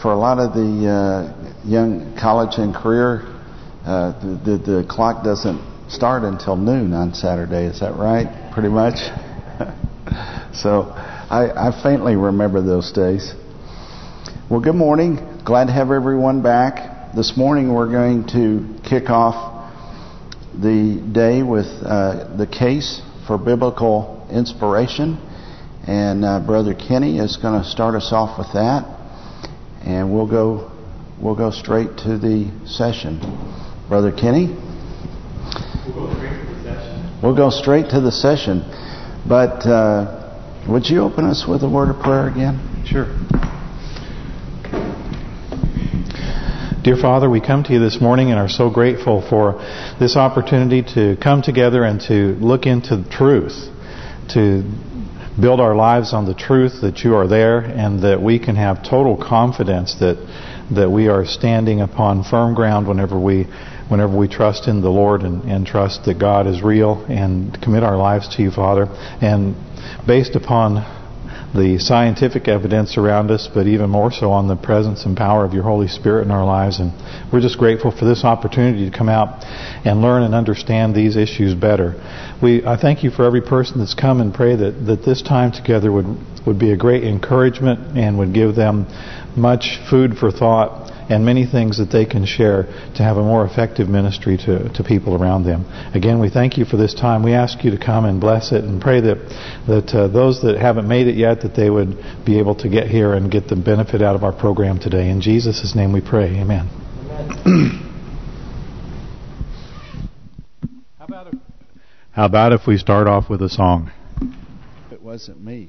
for a lot of the young college and career, the clock doesn't start until noon on Saturday. Is that right? Pretty much. So I faintly remember those days. Well, good morning. Glad to have everyone back. This morning we're going to kick off the day with the case for biblical inspiration, and Brother Kenny is going to start us off with that, and we'll go straight to the session. Brother Kenny? We'll go straight to the session. But would you open us with a word of prayer again? Sure. Dear Father, we come to you this morning and are so grateful for this opportunity to come together and to look into the truth, to build our lives on the truth that you are there, and that we can have total confidence that we are standing upon firm ground whenever we trust in the Lord and trust that God is real, and commit our lives to you, Father. And based upon the scientific evidence around us, but even more so on the presence and power of your Holy Spirit in our lives. And we're just grateful for this opportunity to come out and learn and understand these issues better. I thank you for every person that's come, and pray that this time together would be a great encouragement and would give them much food for thought and many things that they can share to have a more effective ministry to people around them. Again, we thank you for this time. We ask you to come and bless it, and pray that those that haven't made it yet, that they would be able to get here and get the benefit out of our program today. In Jesus' name we pray. Amen. How about if we start off with a song? It wasn't me.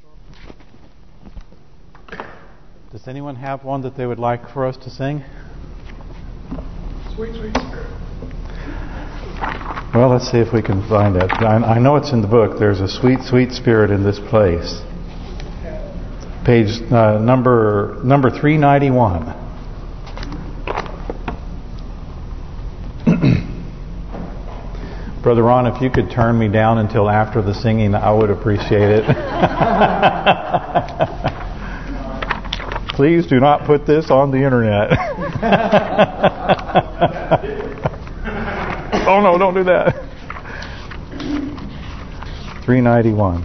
Does anyone have one that they would like for us to sing? Sweet, sweet spirit. Well, let's see if we can find it. I know it's in the book. There's a sweet, sweet spirit in this place. Page number 391. Brother Ron, if you could turn me down until after the singing, I would appreciate it. Please do not put this on the internet. Oh no, don't do that. 391.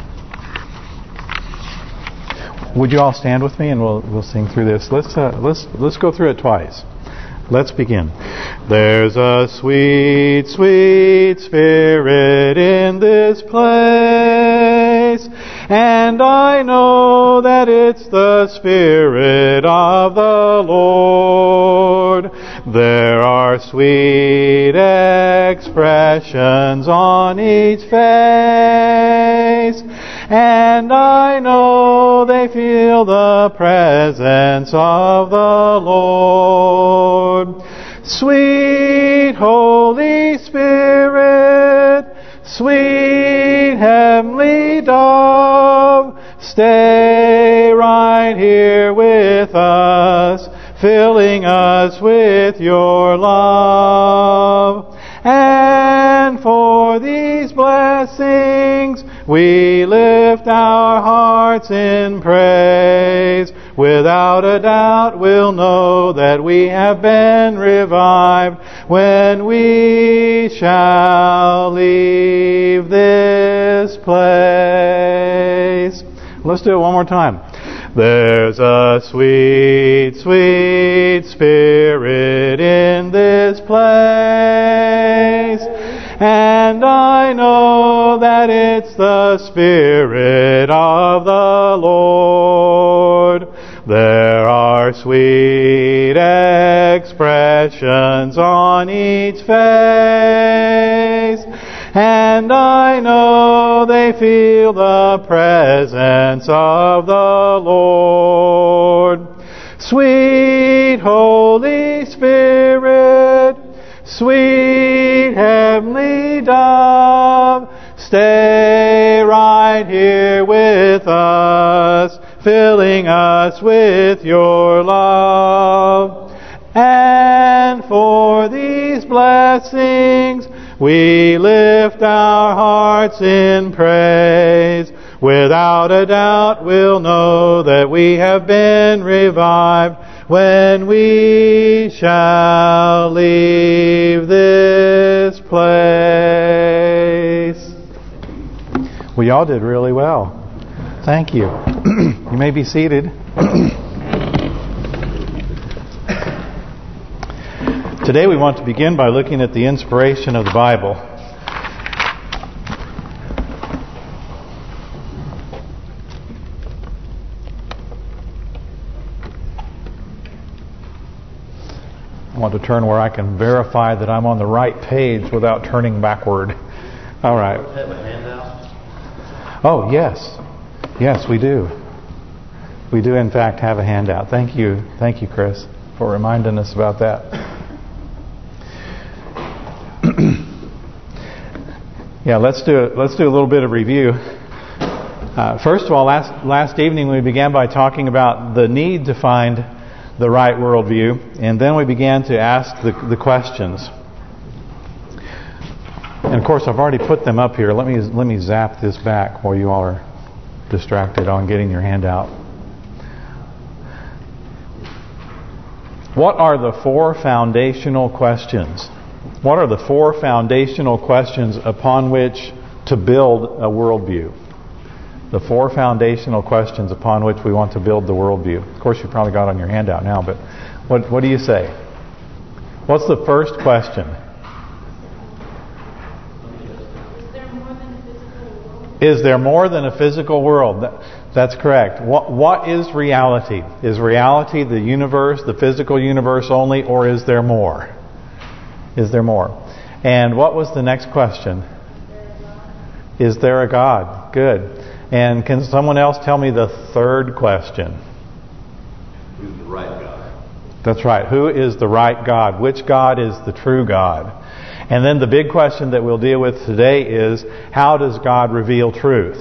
Would you all stand with me and we'll sing through this? Let's go through it twice. Let's begin. There's a sweet, sweet spirit in this place, and I know that it's the Spirit of the Lord. There are sweet expressions on each face, and I know they feel the presence of the Lord. Sweet Holy Spirit, sweet heavenly dove, stay right here with us, filling us with your love. And for these blessings we lift our hearts in praise. Without a doubt we'll know that we have been revived when we shall leave this place. Let's do it one more time. There's a sweet, sweet spirit in this place, and I know that it's the Spirit of the Lord. There are sweet expressions on each face, and I know they feel the presence of the Lord. Sweet Holy Spirit, sweet heavenly dove, stay right here with us, filling us with your love. And for these blessings we lift our hearts in praise. Without a doubt we'll know that we have been revived when we shall leave this place. Well, y'all did really well. Thank you. You may be seated. Today we want to begin by looking at the inspiration of the Bible. I want to turn where I can verify that I'm on the right page without turning backward. All right. Have a handout? Oh, yes. Yes, we do. We do, in fact, have a handout. Thank you, Chris, for reminding us about that. Yeah, let's do a little bit of review. First of all, last evening we began by talking about the need to find the right worldview, and then we began to ask the questions. And of course, I've already put them up here. Let me zap this back while you all are distracted on getting your handout. What are the four foundational questions? What are the four foundational questions upon which to build a worldview? The four foundational questions upon which we want to build the worldview. Of course, you probably got it on your handout now, but what do you say? What's the first question? Is there more than a physical world? That's correct. What is reality? Is reality the universe, the physical universe only, or is there more? Is there more? And what was the next question? Is there a God? Good. And can someone else tell me the third question? Who's the right God? That's right. Who is the right God? Which God is the true God? And then the big question that we'll deal with today is, how does God reveal truth?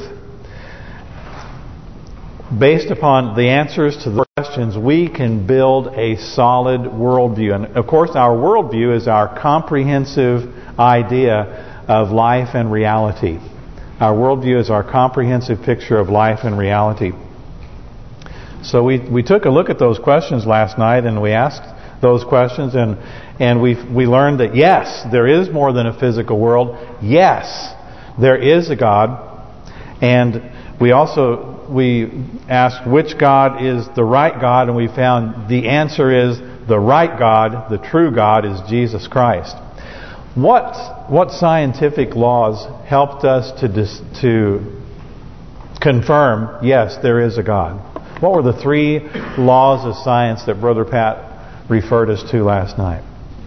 Based upon the answers to the questions, we can build a solid worldview. And of course, our worldview is our comprehensive idea of life and reality. Our worldview is our comprehensive picture of life and reality. So we took a look at those questions last night, and we asked those questions, and we learned that yes, there is more than a physical world. Yes, there is a God. And we asked which God is the right God, and we found the answer is the right God, the true God is Jesus Christ. What scientific laws helped us to confirm, yes, there is a God? What were the three laws of science that Brother Pat referred us to last night?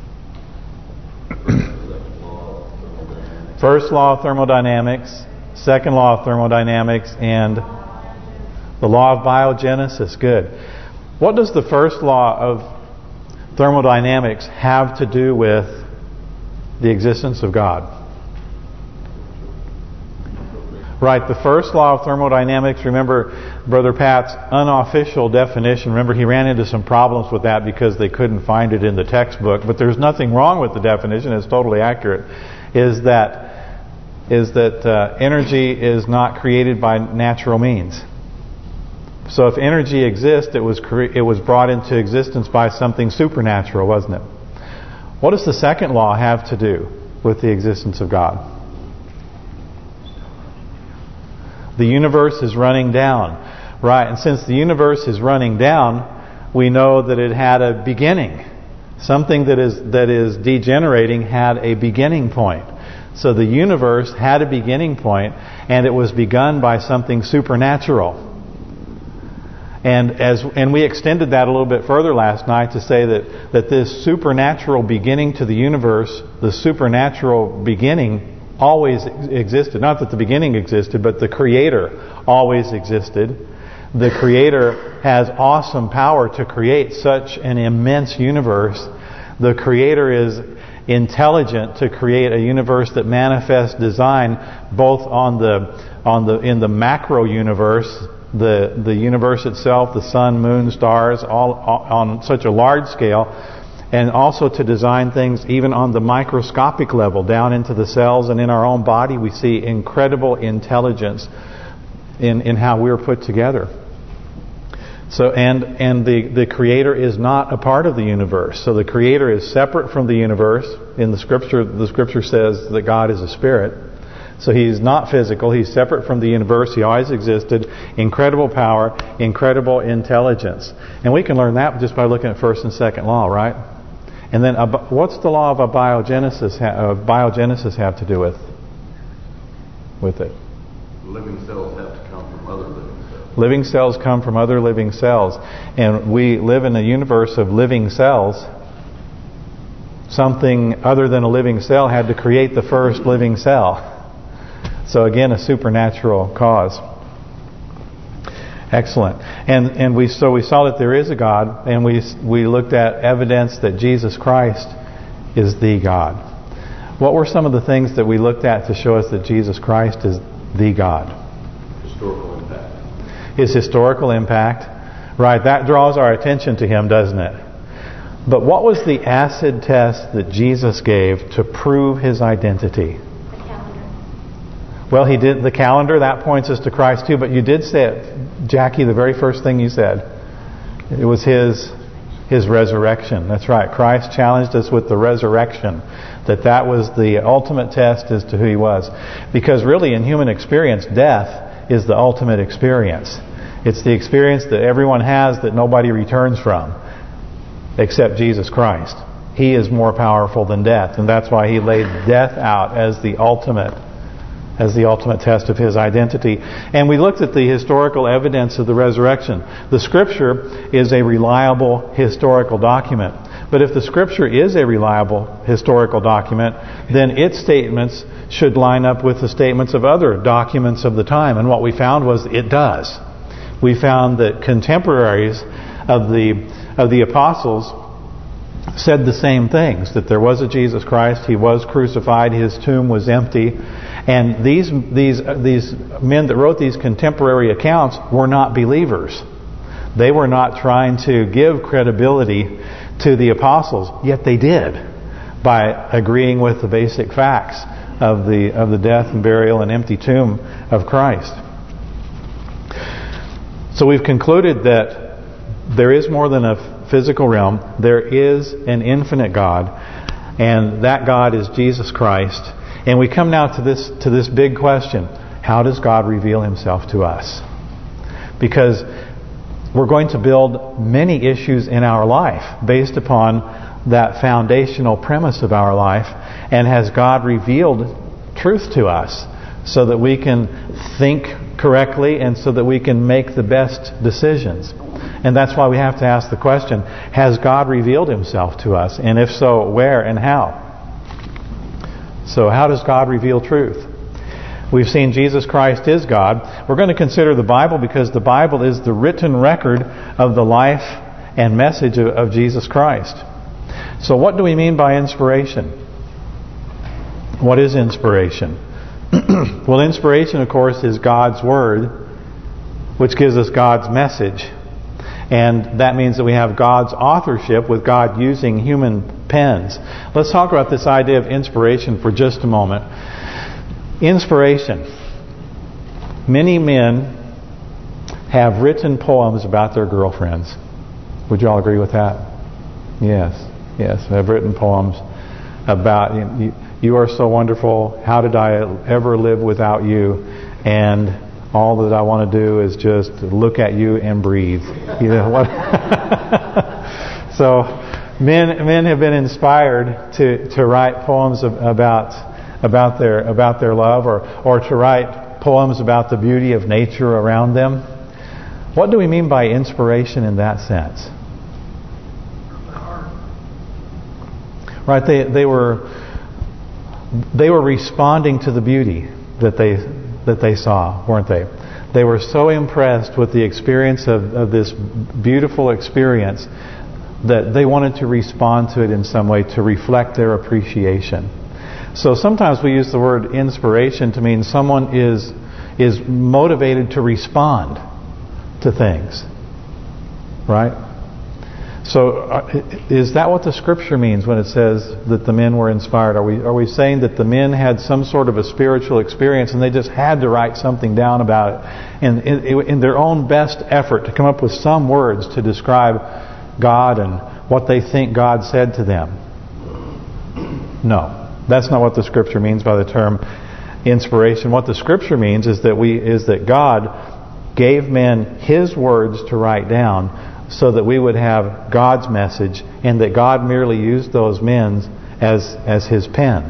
First law of thermodynamics, second law of thermodynamics, and the law of biogenesis. Good. What does the first law of thermodynamics have to do with the existence of God? Right, the first law of thermodynamics, remember Brother Pat's unofficial definition, remember he ran into some problems with that because they couldn't find it in the textbook, but there's nothing wrong with the definition, it's totally accurate, is that energy is not created by natural means. So if energy exists, it was brought into existence by something supernatural, wasn't it? What does the second law have to do with the existence of God? The universe is running down. Right, and since the universe is running down, we know that it had a beginning. Something that is degenerating had a beginning point. So the universe had a beginning point, and it was begun by something supernatural. And we extended that a little bit further last night to say that this supernatural beginning to the universe, the supernatural beginning always existed. Not that the beginning existed, but the Creator always existed. The Creator has awesome power to create such an immense universe. The Creator is intelligent to create a universe that manifests design both in the macro universe, the universe itself, the sun, moon, stars, all on such a large scale, and also to design things even on the microscopic level, down into the cells and in our own body. We see incredible intelligence in how we're put together. So and the Creator is not a part of the universe. So the Creator is separate from the universe. In the Scripture says that God is a spirit. So He's not physical. He's separate from the universe. He always existed. Incredible power, incredible intelligence. And we can learn that just by looking at first and second law, right? And then what's the law of abiogenesis have to do with it? Living cells have to come from other living cells. Living cells come from other living cells. And we live in a universe of living cells. Something other than a living cell had to create the first living cell. So again, a supernatural cause. Excellent. And we saw that there is a God, and we looked at evidence that Jesus Christ is the God. What were some of the things that we looked at to show us that Jesus Christ is the God? Historical impact. His historical impact. Right, that draws our attention to Him, doesn't it? But what was the acid test that Jesus gave to prove His identity? Well, He did the calendar. That points us to Christ too. But you did say it, Jackie, the very first thing you said. It was His resurrection. That's right. Christ challenged us with the resurrection. That was the ultimate test as to who He was. Because really in human experience, death is the ultimate experience. It's the experience that everyone has that nobody returns from, except Jesus Christ. He is more powerful than death. And that's why He laid death out as the ultimate test of His identity. And we looked at the historical evidence of the resurrection. The Scripture is a reliable historical document. But if the Scripture is a reliable historical document, then its statements should line up with the statements of other documents of the time. And what we found was it does. We found that contemporaries of the apostles said the same things, that there was a Jesus Christ, He was crucified, His tomb was empty. And these men that wrote these contemporary accounts were not believers. They were not trying to give credibility to the apostles, yet they did by agreeing with the basic facts of the death and burial and empty tomb of Christ. So we've concluded that there is more than a physical realm. There is an infinite God, and that God is Jesus Christ. And we come now to this big question: how does God reveal Himself to us? Because we're going to build many issues in our life based upon that foundational premise of our life. And has God revealed truth to us so that we can think correctly and so that we can make the best decisions? And that's why we have to ask the question, has God revealed Himself to us? And if so, where and how? So how does God reveal truth? We've seen Jesus Christ is God. We're going to consider the Bible because the Bible is the written record of the life and message of Jesus Christ. So what do we mean by inspiration? What is inspiration? Well, inspiration, of course, is God's Word, which gives us God's message. And that means that we have God's authorship with God using human pens. Let's talk about this idea of inspiration for just a moment. Inspiration. Many men have written poems about their girlfriends. Would you all agree with that? Yes. I've written poems about you are so wonderful. How did I ever live without you? And all that I want to do is just look at you and breathe. You know what? So men have been inspired to write poems about their love, or to write poems about the beauty of nature around them. What do we mean by inspiration in that sense? Right, they were responding to the beauty that they saw, weren't they? They were so impressed with the experience of this beautiful experience that they wanted to respond to it in some way to reflect their appreciation. So sometimes we use the word inspiration to mean someone is motivated to respond to things, right? So is that what the Scripture means when it says that the men were inspired? Are we saying that the men had some sort of a spiritual experience and they just had to write something down about it, and in their own best effort to come up with some words to describe God and what they think God said to them? No, that's not what the Scripture means by the term inspiration. What the Scripture means is that God gave men His words to write down, so that we would have God's message, and that God merely used those men as His pen.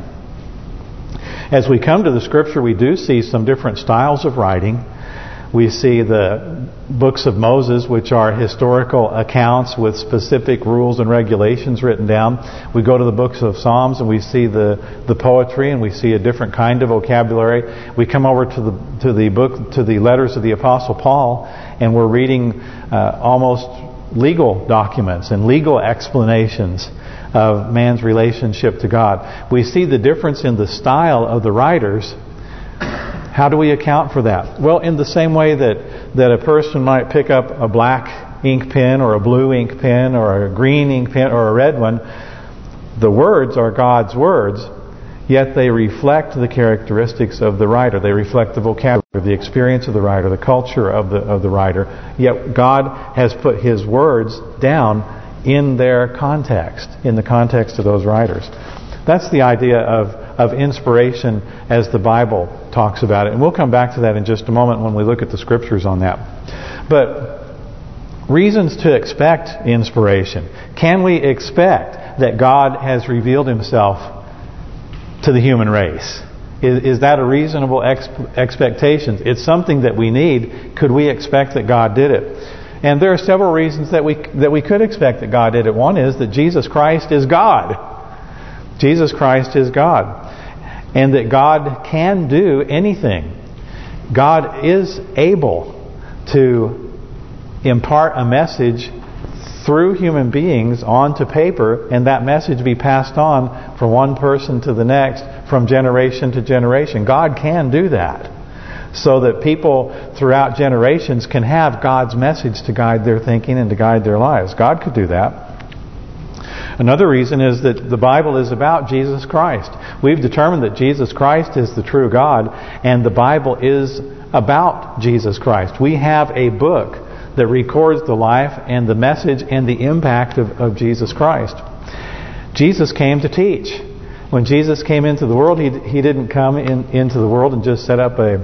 As we come to the Scripture, we do see some different styles of writing. We see the books of Moses, which are historical accounts with specific rules and regulations written down. We go to the books of Psalms and we see the poetry, and we see a different kind of vocabulary. We come over to the letters of the Apostle Paul, and we're reading almost legal documents and legal explanations of man's relationship to God. We see the difference in the style of the writers. How do we account for that? Well, in the same way that a person might pick up a black ink pen or a blue ink pen or a green ink pen or a red one, the words are God's words, yet they reflect the characteristics of the writer. They reflect the vocabulary, the experience of the writer, the culture of the writer. Yet God has put His words down in their context, in the context of those writers. That's the idea of inspiration as the Bible talks about it. And we'll come back to that in just a moment when we look at the Scriptures on that. But reasons to expect inspiration. Can we expect that God has revealed Himself to the human race? Is that a reasonable expectation? It's something that we need. Could we expect that God did it? And there are several reasons that we could expect that God did it. One is that Jesus Christ is God. Jesus Christ is God. And that God can do anything. God is able to impart a message through human beings onto paper, and that message be passed on from one person to the next, from generation to generation. God can do that, so that people throughout generations can have God's message to guide their thinking and to guide their lives. God could do that. Another reason is that the Bible is about Jesus Christ. We've determined that Jesus Christ is the true God, and the Bible is about Jesus Christ. We have a book that records the life and the message and the impact of Jesus Christ. Jesus came to teach. When Jesus came into the world, He didn't come into the world and just set up a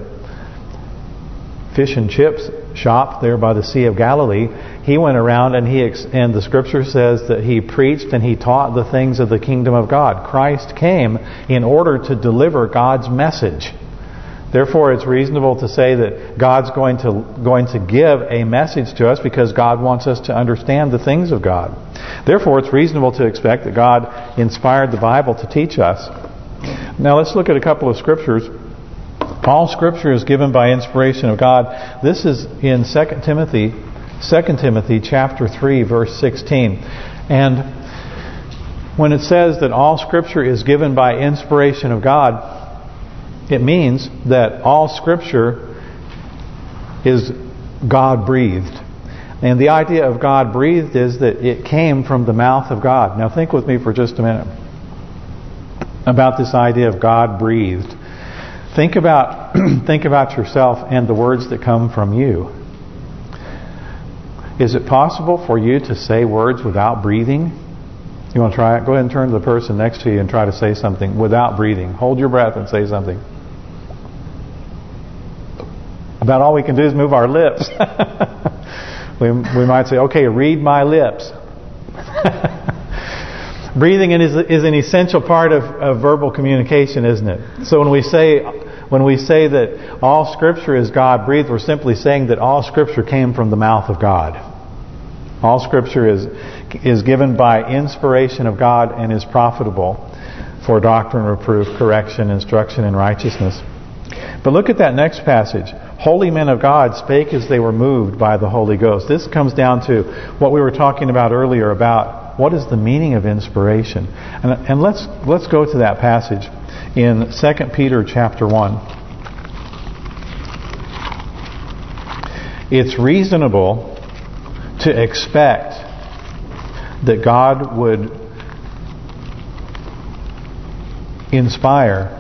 fish and chips shop there by the Sea of Galilee. He went around and and the Scripture says that He preached and He taught the things of the kingdom of God. Christ came in order to deliver God's message. Therefore, it's reasonable to say that God's going to give a message to us because God wants us to understand the things of God. Therefore, it's reasonable to expect that God inspired the Bible to teach us. Now, let's look at a couple of scriptures. All Scripture is given by inspiration of God. This is in 2 Timothy chapter 3, verse 16. And when it says that all Scripture is given by inspiration of God, it means that all Scripture is God-breathed. And the idea of God-breathed is that it came from the mouth of God. Now think with me for just a minute about this idea of God-breathed. Think about yourself and the words that come from you. Is it possible for you to say words without breathing? You want to try it? Go ahead and turn to the person next to you and try to say something without breathing. Hold your breath and say something. About all we can do is move our lips. we might say, okay, read my lips. Breathing is an essential part of verbal communication, isn't it? So when we say that all Scripture is God-breathed, we're simply saying that all Scripture came from the mouth of God. All Scripture is given by inspiration of God and is profitable for doctrine, reproof, correction, instruction, and righteousness. But look at that next passage. Holy men of God spake as they were moved by the Holy Ghost. This comes down to what we were talking about earlier about what is the meaning of inspiration. And let's go to that passage in 2 Peter chapter 1. It's reasonable to expect that God would inspire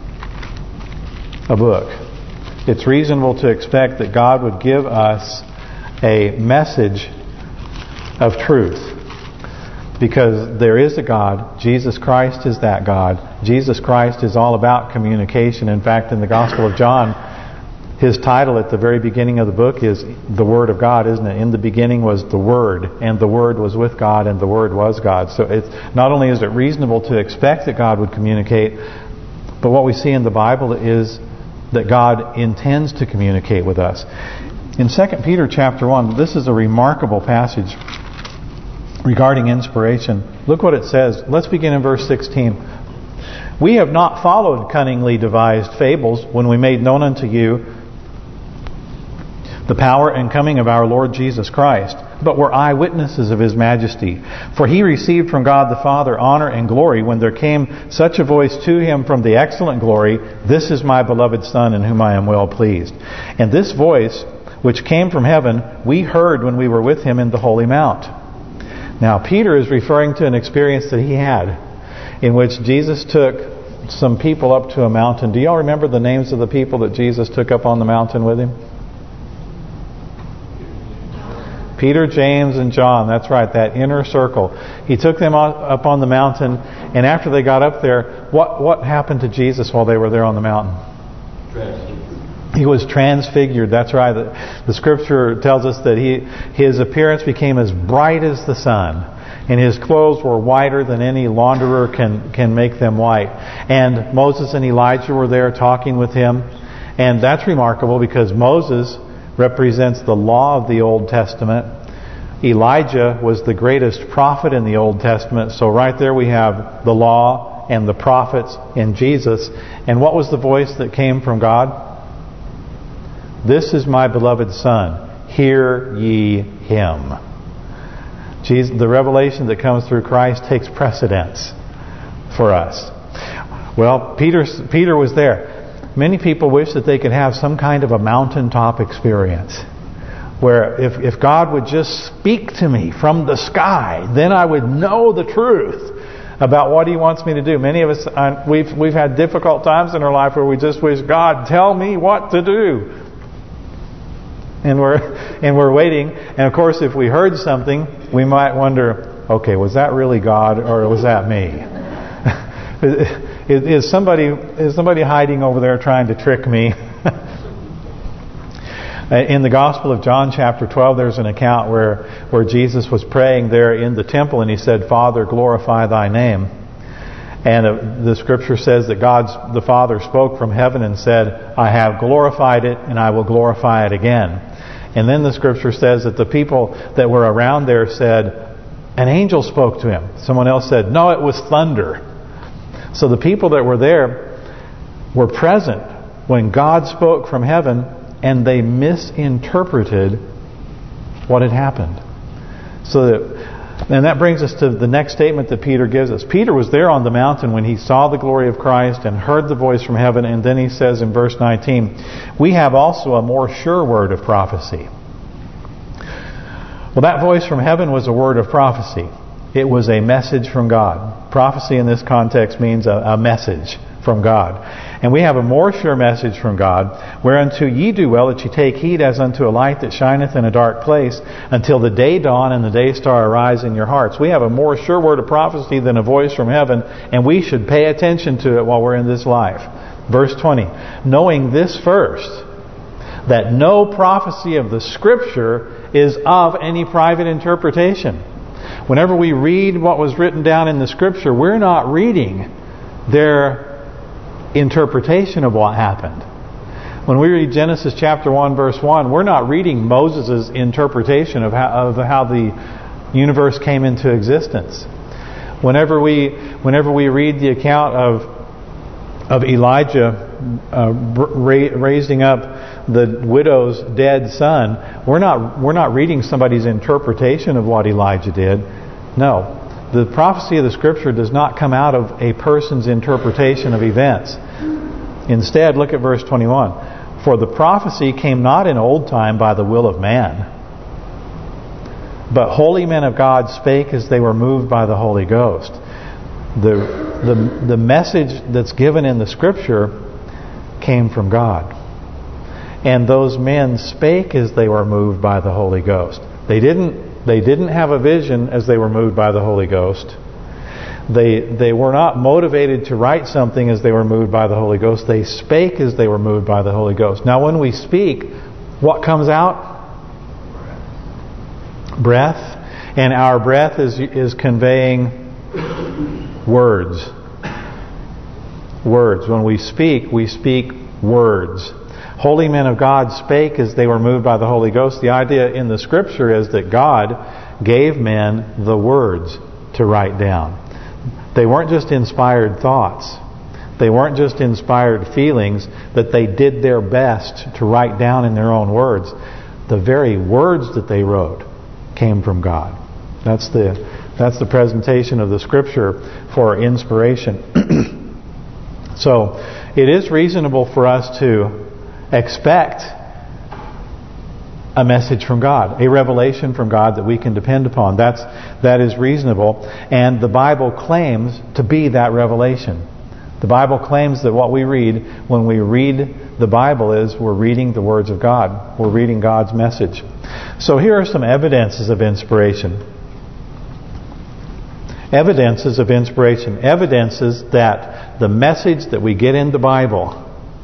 a book. It's reasonable to expect that God would give us a message of truth. Because there is a God. Jesus Christ is that God. Jesus Christ is all about communication. In fact, in the Gospel of John, his title at the very beginning of the book is the Word of God, isn't it? In the beginning was the Word, and the Word was with God, and the Word was God. So it's not only is it reasonable to expect that God would communicate, but what we see in the Bible is that God intends to communicate with us. In 2 Peter chapter 1, this is a remarkable passage regarding inspiration. Look what it says. Let's begin in verse 16. We have not followed cunningly devised fables when we made known unto you the power and coming of our Lord Jesus Christ, but were eyewitnesses of His majesty. For He received from God the Father honor and glory when there came such a voice to Him from the excellent glory, This is my beloved Son in whom I am well pleased. And this voice, which came from heaven, we heard when we were with Him in the Holy Mount. Now, Peter is referring to an experience that he had in which Jesus took some people up to a mountain. Do y'all remember the names of the people that Jesus took up on the mountain with Him? Peter, James, and John. That's right, that inner circle. He took them up on the mountain, and after they got up there, what happened to Jesus while they were there on the mountain? He was transfigured. That's right. The Scripture tells us that his appearance became as bright as the sun, and his clothes were whiter than any launderer can make them white. And Moses and Elijah were there talking with him, and that's remarkable because Moses represents the law of the Old Testament. Elijah was the greatest prophet in the Old Testament. So right there we have the law and the prophets in Jesus. And what was the voice that came from God? This is my beloved Son. Hear ye Him. Jesus, the revelation that comes through Christ takes precedence for us. Well, Peter was there. Many people wish that they could have some kind of a mountaintop experience where if God would just speak to me from the sky, then I would know the truth about what He wants me to do. Many of us, we've had difficult times in our life where we just wish, God, tell me what to do. And we're waiting. And of course, if we heard something, we might wonder, okay, was that really God or was that me? Is somebody hiding over there trying to trick me? In the Gospel of John chapter 12, there's an account where Jesus was praying there in the temple and He said, Father, glorify Thy name. And the Scripture says that God the Father spoke from heaven and said, I have glorified it and I will glorify it again. And then the Scripture says that the people that were around there said, an angel spoke to Him. Someone else said, no, it was thunder. So the people that were there were present when God spoke from heaven, and they misinterpreted what had happened. And that brings us to the next statement that Peter gives us. Peter was there on the mountain when he saw the glory of Christ and heard the voice from heaven, and then he says in verse 19, we have also a more sure word of prophecy. Well, that voice from heaven was a word of prophecy. It was a message from God. Prophecy in this context means a message from God. And we have a more sure message from God, whereunto ye do well that ye take heed as unto a light that shineth in a dark place, until the day dawn and the day star arise in your hearts. We have a more sure word of prophecy than a voice from heaven, and we should pay attention to it while we're in this life. Verse 20, knowing this first, that no prophecy of the Scripture is of any private interpretation. Whenever we read what was written down in the Scripture, we're not reading their interpretation of what happened. When we read Genesis chapter 1 verse 1, we're not reading Moses' interpretation of how the universe came into existence. Whenever we read the account of Elijah raising up the widow's dead son, we're not reading somebody's interpretation of what Elijah did. No. The prophecy of the Scripture does not come out of a person's interpretation of events. Instead, look at verse 21. For the prophecy came not in old time by the will of man, But holy men of God spake as they were moved by the Holy Ghost. The message that's given in the Scripture came from God. And those men spake as they were moved by the Holy Ghost. They didn't have a vision as they were moved by the Holy Ghost. They were not motivated to write something as they were moved by the Holy Ghost. They spake as they were moved by the Holy Ghost. Now when we speak, what comes out? Breath. And our breath is conveying words. Words. When we speak words. Holy men of God spake as they were moved by the Holy Ghost. The idea in the Scripture is that God gave men the words to write down. They weren't just inspired thoughts. They weren't just inspired feelings, that they did their best to write down in their own words. The very words that they wrote came from God. That's the presentation of the Scripture for inspiration. So it is reasonable for us to expect a message from God, a revelation from God that we can depend upon. That is reasonable, and the Bible claims to be that revelation. The Bible claims that what we read when we read the Bible is we're reading the words of God. We're reading God's message. So here are some evidences of inspiration. Evidences of inspiration. Evidences that the message that we get in the Bible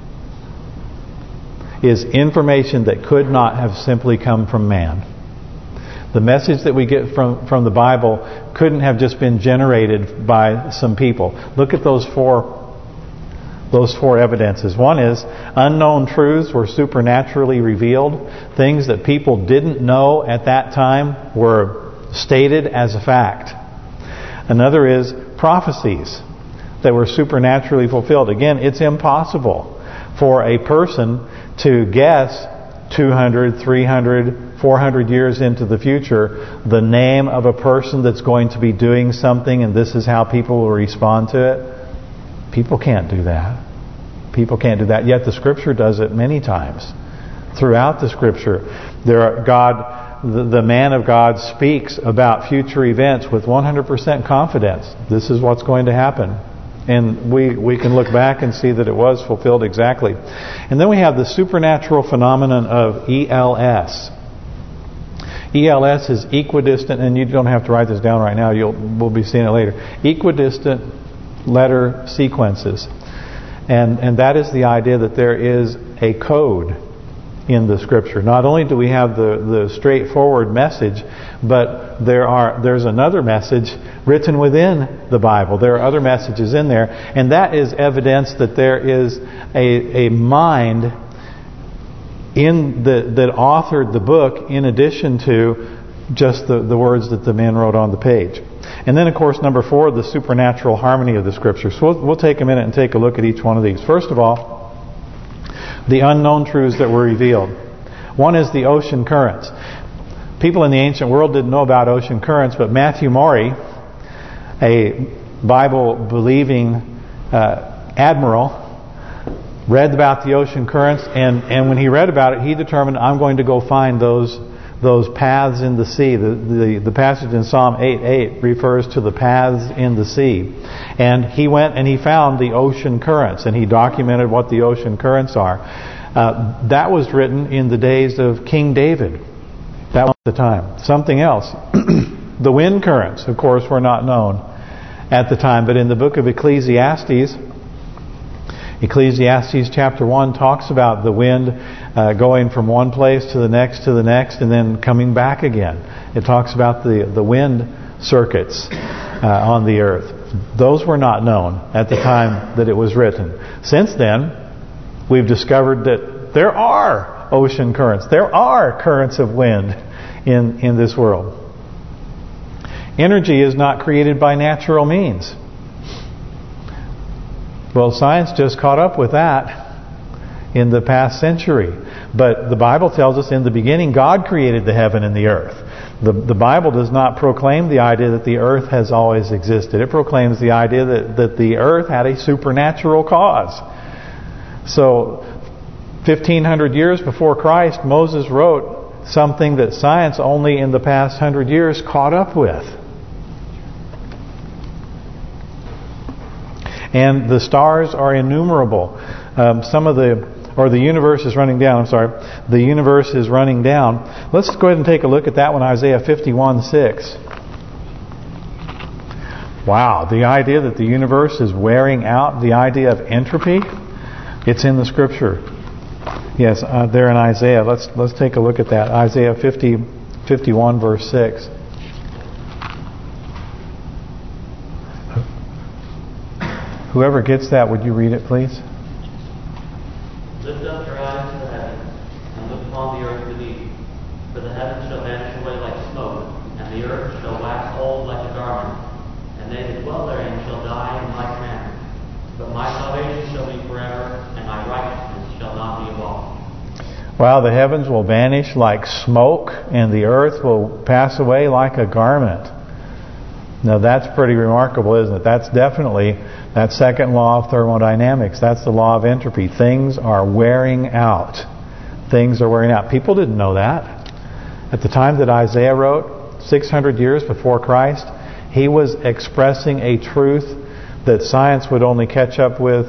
is information that could not have simply come from man. The message that we get from the Bible couldn't have just been generated by some people. Look at those four evidences. One is unknown truths were supernaturally revealed. Things that people didn't know at that time were stated as a fact. Another is prophecies that were supernaturally fulfilled. Again, it's impossible for a person to guess 200, 300, 400 years into the future the name of a person that's going to be doing something and this is how people will respond to it. People can't do that. People can't do that. Yet the Scripture does it many times. Throughout the Scripture, the man of God speaks about future events with 100% confidence. This is what's going to happen. And we can look back and see that it was fulfilled exactly. And then we have the supernatural phenomenon of ELS. ELS is equidistant, and you don't have to write this down right now. We'll be seeing it later. Equidistant letter sequences. And that is the idea that there is a code in the Scripture. Not only do we have the straightforward message, but there's another message written within the Bible. There are other messages in there, and that is evidence that there is a mind that authored the book in addition to just the words that the men wrote on the page. And then, of course, number 4, the supernatural harmony of the Scripture. So we'll take a minute and take a look at each one of these. First of all, the unknown truths that were revealed. One is the ocean currents. People in the ancient world didn't know about ocean currents, but Matthew Maury, a Bible-believing admiral, read about the ocean currents, and when he read about it, he determined, I'm going to go find those paths in the sea. The passage in Psalm 8:8 refers to the paths in the sea. And he went and he found the ocean currents, and he documented what the ocean currents are. That was written in the days of King David. That was the time. Something else. The wind currents, of course, were not known at the time. But in the book of Ecclesiastes chapter 1 talks about the wind going from one place to the next and then coming back again. It talks about the wind circuits on the earth. Those were not known at the time that it was written. Since then, we've discovered that there are ocean currents. There are currents of wind in this world. Energy is not created by natural means. Well, science just caught up with that in the past century. But the Bible tells us in the beginning God created the heaven and the earth. The Bible does not proclaim the idea that the earth has always existed. It proclaims the idea that the earth had a supernatural cause. So 1,500 years before Christ, Moses wrote something that science only in the past 100 years caught up with. And the stars are innumerable. The universe is running down. I'm sorry. The universe is running down. Let's go ahead and take a look at that one, Isaiah 51:6. Wow, the idea that the universe is wearing out, the idea of entropy, it's in the Scripture. Yes, there in Isaiah. Let's take a look at that. Isaiah 51 verse 6. Whoever gets that, would you read it, please? Lift up your eyes to the heavens, and look upon the earth beneath. For the heavens shall vanish away like smoke, and the earth shall wax old like a garment, and they that dwell therein shall die in like manner. But my salvation shall be forever, and my righteousness shall not be abolished. Wow, the heavens will vanish like smoke, and the earth will pass away like a garment. Now that's pretty remarkable, isn't it? That's definitely that second law of thermodynamics. That's the law of entropy. Things are wearing out. Things are wearing out. People didn't know that. At the time that Isaiah wrote, 600 years before Christ, he was expressing a truth that science would only catch up with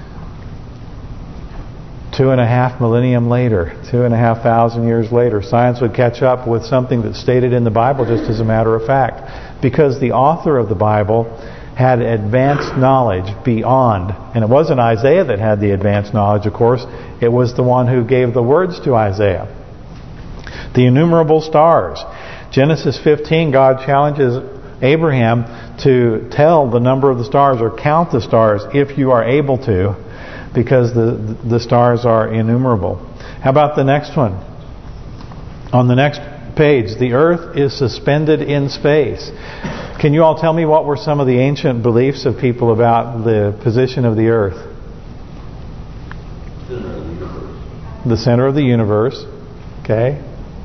2.5 millennium later, 2,500 years later. Science would catch up with something that's stated in the Bible just as a matter of fact. Because the author of the Bible had advanced knowledge beyond, and it wasn't Isaiah that had the advanced knowledge, of course, it was the one who gave the words to Isaiah. The innumerable stars. Genesis 15, God challenges Abraham to tell the number of the stars or count the stars if you are able to, because the stars are innumerable. How about the next one? On the next page, the earth is suspended in space. Can you all tell me what were some of the ancient beliefs of people about the position of the earth? The center of the universe. Okay.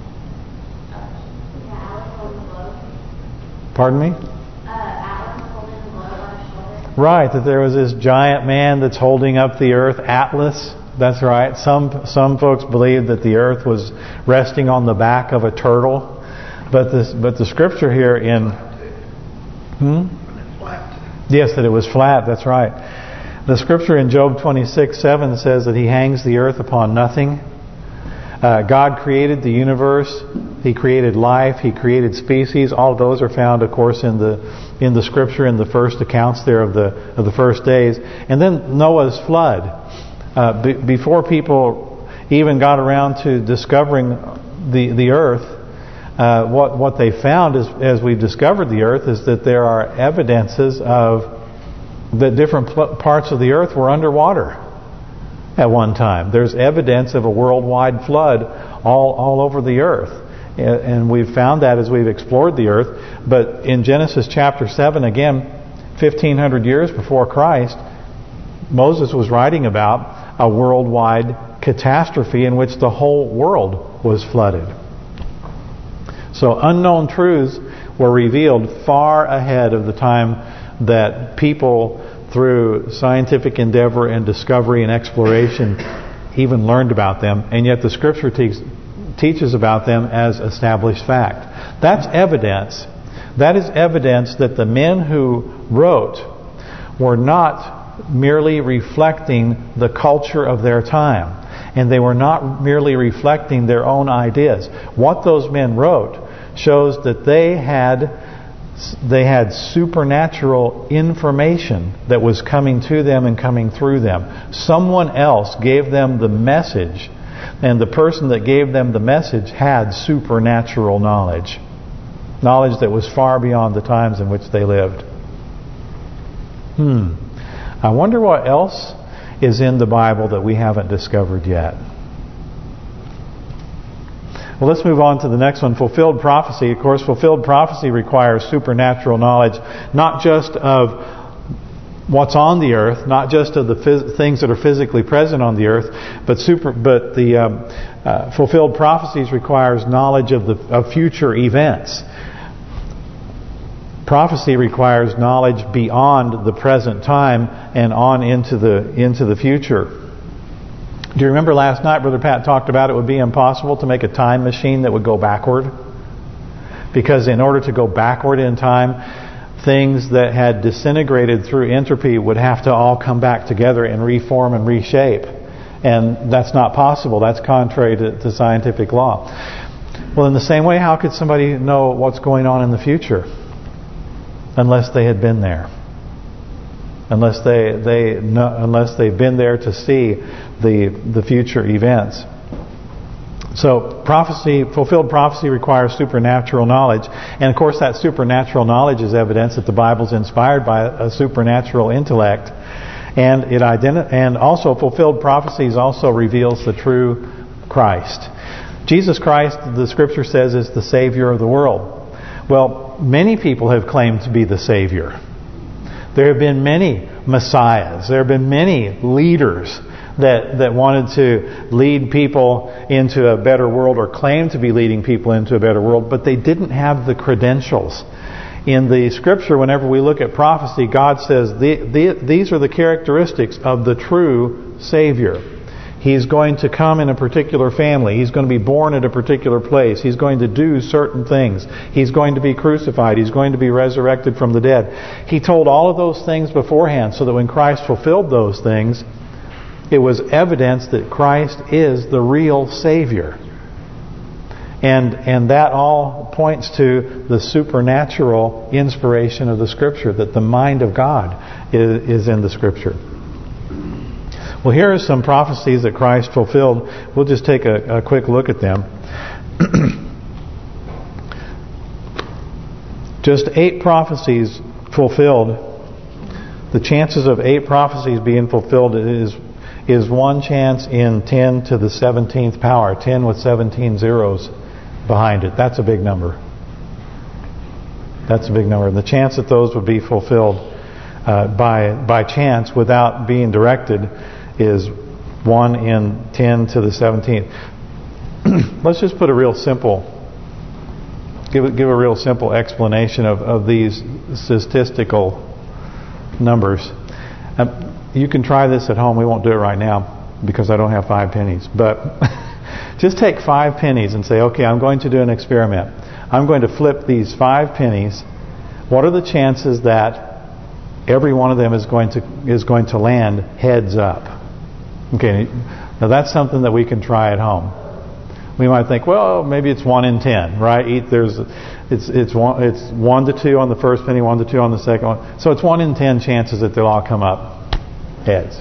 Pardon me? Right, that there was this giant man that's holding up the earth, Atlas. That's right. Some folks believe that the earth was resting on the back of a turtle, but the scripture here in yes, that it was flat. That's right. The scripture in Job 26:7 says that He hangs the earth upon nothing. God created the universe. He created life. He created species. All of those are found, of course, in the scripture in the first accounts there of the first days. And then Noah's flood. Before people even got around to discovering the earth, what they found is, as we discovered the earth, is that there are evidences of that different parts of the earth were underwater at one time. There's evidence of a worldwide flood all over the earth. And we've found that as we've explored the earth. But in Genesis chapter 7, again, 1,500 years before Christ, Moses was writing about a worldwide catastrophe in which the whole world was flooded. So unknown truths were revealed far ahead of the time that people, through scientific endeavor and discovery and exploration, even learned about them. And yet the Scripture teaches about them as established fact. That's evidence. That is evidence that the men who wrote were not merely reflecting the culture of their time. And they were not merely reflecting their own ideas. What those men wrote shows that they had supernatural information that was coming to them and coming through them. Someone else gave them the message, and the person that gave them the message had supernatural knowledge. Knowledge that was far beyond the times in which they lived. I wonder what else is in the Bible that we haven't discovered yet. Well, let's move on to the next one. Fulfilled prophecy. Of course, fulfilled prophecy requires supernatural knowledge, not just of what's on the earth, not just of the things that are physically present on the earth, but fulfilled prophecies requires knowledge of future events. Prophecy requires knowledge beyond the present time and on into the future. Do you remember last night Brother Pat talked about it would be impossible to make a time machine that would go backward? Because in order to go backward in time, things that had disintegrated through entropy would have to all come back together and reform and reshape. And that's not possible. That's contrary to scientific law. Well, in the same way, how could somebody know what's going on in the future unless they had been there? Unless they've been there to see the future events. So fulfilled prophecy requires supernatural knowledge, and of course that supernatural knowledge is evidence that the Bible's inspired by a supernatural intellect, and also fulfilled prophecies also reveals the true Christ. Jesus Christ, the Scripture says, is the Savior of the world. Well, many people have claimed to be the Savior. There have been many messiahs. There have been many leaders that wanted to lead people into a better world or claim to be leading people into a better world, but they didn't have the credentials. In the Scripture, whenever we look at prophecy, God says these are the characteristics of the true Savior. He's going to come in a particular family. He's going to be born at a particular place. He's going to do certain things. He's going to be crucified. He's going to be resurrected from the dead. He told all of those things beforehand so that when Christ fulfilled those things, it was evidence that Christ is the real Savior. And that all points to the supernatural inspiration of the Scripture, that the mind of God is in the Scripture. Well, here are some prophecies that Christ fulfilled. We'll just take a quick look at them. Just 8 prophecies fulfilled. The chances of 8 prophecies being fulfilled is 1 chance in 10 to the 17th power. 10 with 17 zeros behind it. That's a big number. That's a big number. And the chance that those would be fulfilled by chance without being directed is 1 in 10 to the 17th. Let's just put a real simple, give a real simple explanation of these statistical numbers. You can try this at home. We won't do it right now because I don't have 5 pennies. But just take 5 pennies and say, okay, I'm going to do an experiment. I'm going to flip these 5 pennies. What are the chances that every one of them is going to land heads up? Okay, now that's something that we can try at home. We might think, well, maybe it's 1 in 10, right? It's 1 to 2 on the first penny, 1 to 2 on the second one. So it's 1 in 10 chances that they'll all come up heads.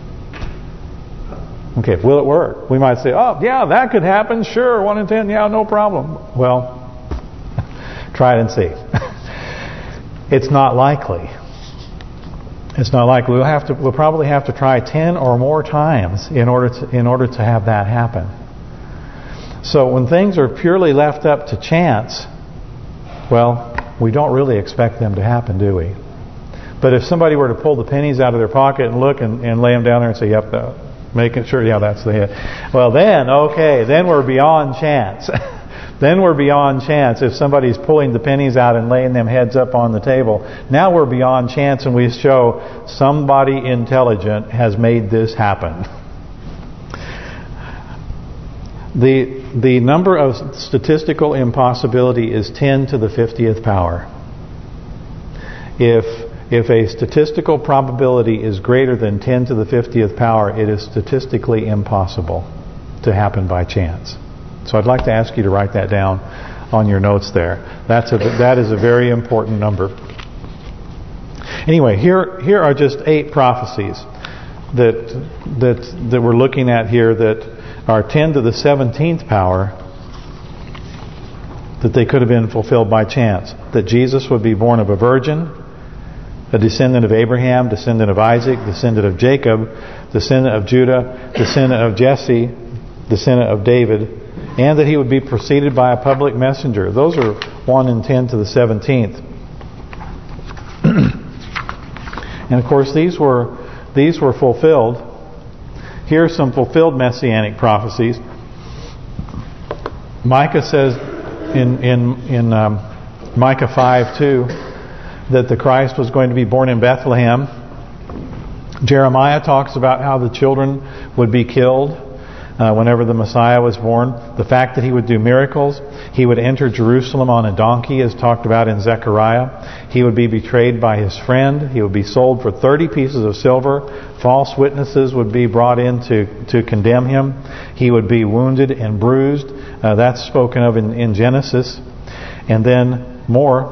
Okay, will it work? We might say, oh, yeah, that could happen. Sure, 1 in 10, yeah, no problem. Well, try it and see. It's not likely. It's not likely. We'll probably have to try 10 or more times in order to have that happen. So when things are purely left up to chance, well, we don't really expect them to happen, do we? But if somebody were to pull the pennies out of their pocket and look and lay them down there and say, yep, making sure, yeah, that's the hit. Well, then, okay, then we're beyond chance. Then we're beyond chance. If somebody's pulling the pennies out and laying them heads up on the table, now we're beyond chance and we show somebody intelligent has made this happen. The number of statistical impossibility is 10 to the 50th power. If a statistical probability is greater than 10 to the 50th power, it is statistically impossible to happen by chance. So I'd like to ask you to write that down on your notes there. That is a very important number. Anyway, here are just 8 prophecies that we're looking at here that are 10 to the 17th power, that they could have been fulfilled by chance. That Jesus would be born of a virgin, a descendant of Abraham, descendant of Isaac, descendant of Jacob, descendant of Judah, descendant of Jesse, descendant of David, and that he would be preceded by a public messenger. Those are 1 in 10 to the 17th. And of course these were fulfilled. Here are some fulfilled messianic prophecies. Micah says in Micah 5:2 that the Christ was going to be born in Bethlehem. Jeremiah talks about how the children would be killed whenever the Messiah was born. The fact that he would do miracles. He would enter Jerusalem on a donkey, as talked about in Zechariah. He would be betrayed by his friend. He would be sold for 30 pieces of silver. False witnesses would be brought in to condemn him. He would be wounded and bruised. That's spoken of in Genesis. And then more.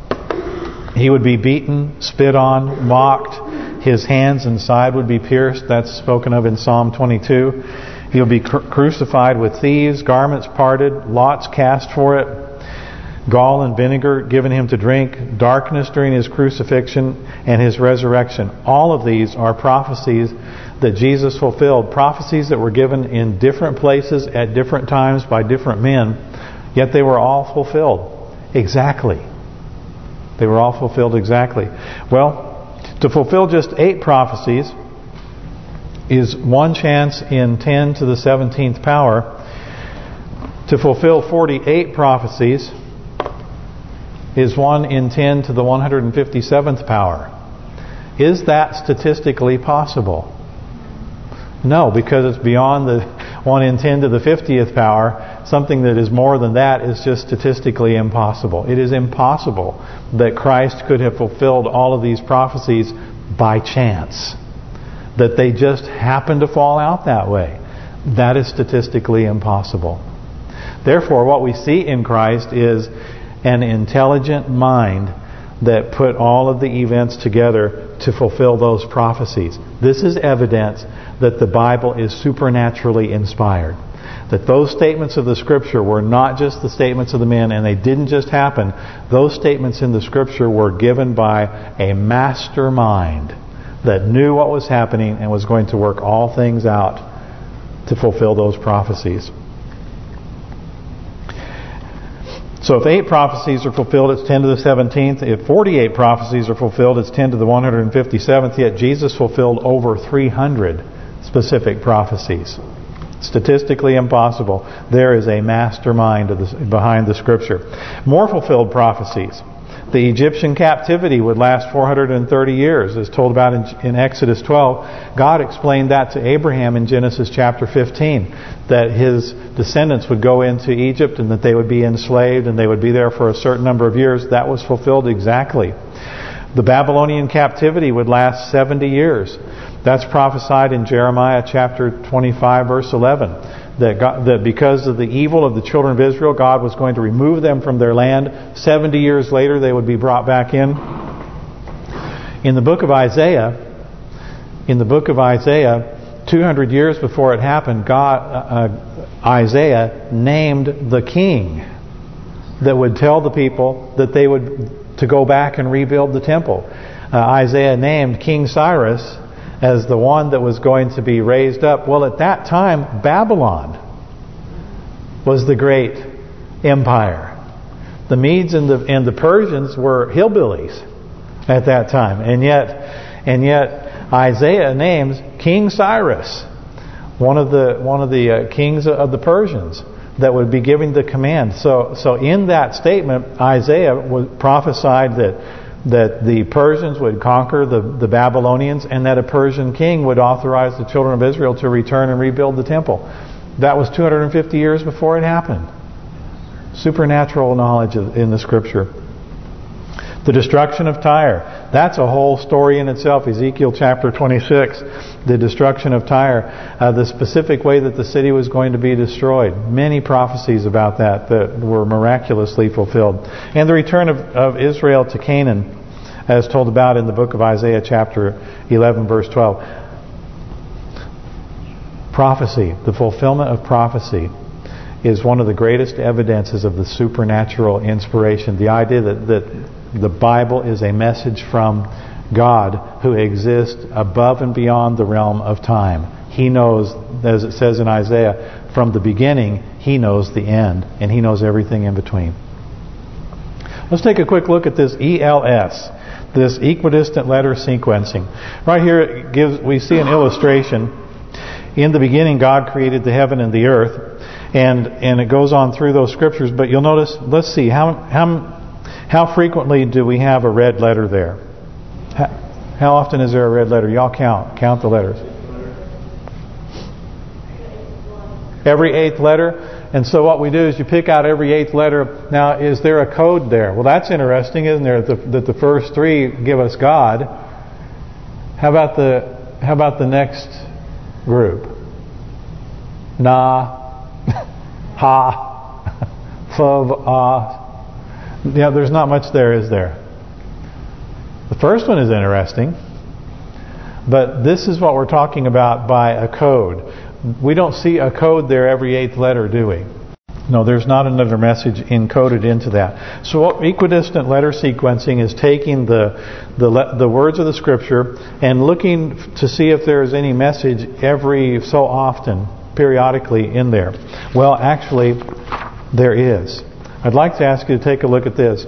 He would be beaten, spit on, mocked. His hands and side would be pierced. That's spoken of in Psalm 22. He'll be crucified with thieves, garments parted, lots cast for it, gall and vinegar given him to drink, darkness during his crucifixion and his resurrection. All of these are prophecies that Jesus fulfilled, prophecies that were given in different places at different times by different men, yet they were all fulfilled exactly. They were all fulfilled exactly. Well, to fulfill just 8 prophecies is 1 chance in 10 to the 17th power. To fulfill 48 prophecies is 1 in 10 to the 157th power. Is that statistically possible? No, because it's beyond the 1 in 10 to the 50th power. Something that is more than that is just statistically impossible. It is impossible that Christ could have fulfilled all of these prophecies by chance. That they just happen to fall out that way. That is statistically impossible. Therefore, what we see in Christ is an intelligent mind that put all of the events together to fulfill those prophecies. This is evidence that the Bible is supernaturally inspired. That those statements of the Scripture were not just the statements of the men, and they didn't just happen. Those statements in the Scripture were given by a mastermind that knew what was happening and was going to work all things out to fulfill those prophecies. So if 8 prophecies are fulfilled, it's 10 to the 17th. If 48 prophecies are fulfilled, it's 10 to the 157th. Yet Jesus fulfilled over 300 specific prophecies. Statistically impossible. There is a mastermind behind the Scripture. More fulfilled prophecies. The Egyptian captivity would last 430 years, as told about in Exodus 12. God explained that to Abraham in Genesis chapter 15, that his descendants would go into Egypt and that they would be enslaved and they would be there for a certain number of years. That was fulfilled exactly. The Babylonian captivity would last 70 years. That's prophesied in Jeremiah chapter 25, verse 11. That because of the evil of the children of Israel, God was going to remove them from their land. 70 years later, they would be brought back in. In the book of Isaiah, 200 years before it happened, Isaiah named the king that would tell the people that they would to go back and rebuild the temple. Isaiah named King Cyrus as the one that was going to be raised up. Well, at that time, Babylon was the great empire. The Medes and the Persians were hillbillies at that time, and yet Isaiah names King Cyrus, one of the kings of the Persians, that would be giving the command. So in that statement, Isaiah prophesied that the Persians would conquer the Babylonians, and that a Persian king would authorize the children of Israel to return and rebuild the temple. That was 250 years before it happened. Supernatural knowledge in the Scripture. The destruction of Tyre. That's a whole story in itself. Ezekiel chapter 26. The destruction of Tyre. The specific way that the city was going to be destroyed. Many prophecies about that were miraculously fulfilled. And the return of Israel to Canaan, as told about in the book of Isaiah chapter 11 verse 12. Prophecy. The fulfillment of prophecy is one of the greatest evidences of the supernatural inspiration. The idea that the Bible is a message from God who exists above and beyond the realm of time. He knows, as it says in Isaiah, from the beginning, He knows the end, and He knows everything in between. Let's take a quick look at this ELS, this equidistant letter sequencing. Right here, we see an illustration. In the beginning, God created the heaven and the earth, and it goes on through those scriptures. But you'll notice, let's see, how frequently do we have a red letter there? How often is there a red letter? Y'all count the letters. Every eighth letter. And so what we do is you pick out every eighth letter. Now, is there a code there? Well, that's interesting, isn't there? That the first three give us God. How about the next group? Na, ha, fav, ah. Yeah, there's not much there, is there? The first one is interesting. But this is what we're talking about by a code. We don't see a code there every eighth letter, do we? No, there's not another message encoded into that. So what equidistant letter sequencing is taking the words of the Scripture and looking to see if there's any message every so often, periodically in there. Well, actually, there is. I'd like to ask you to take a look at this.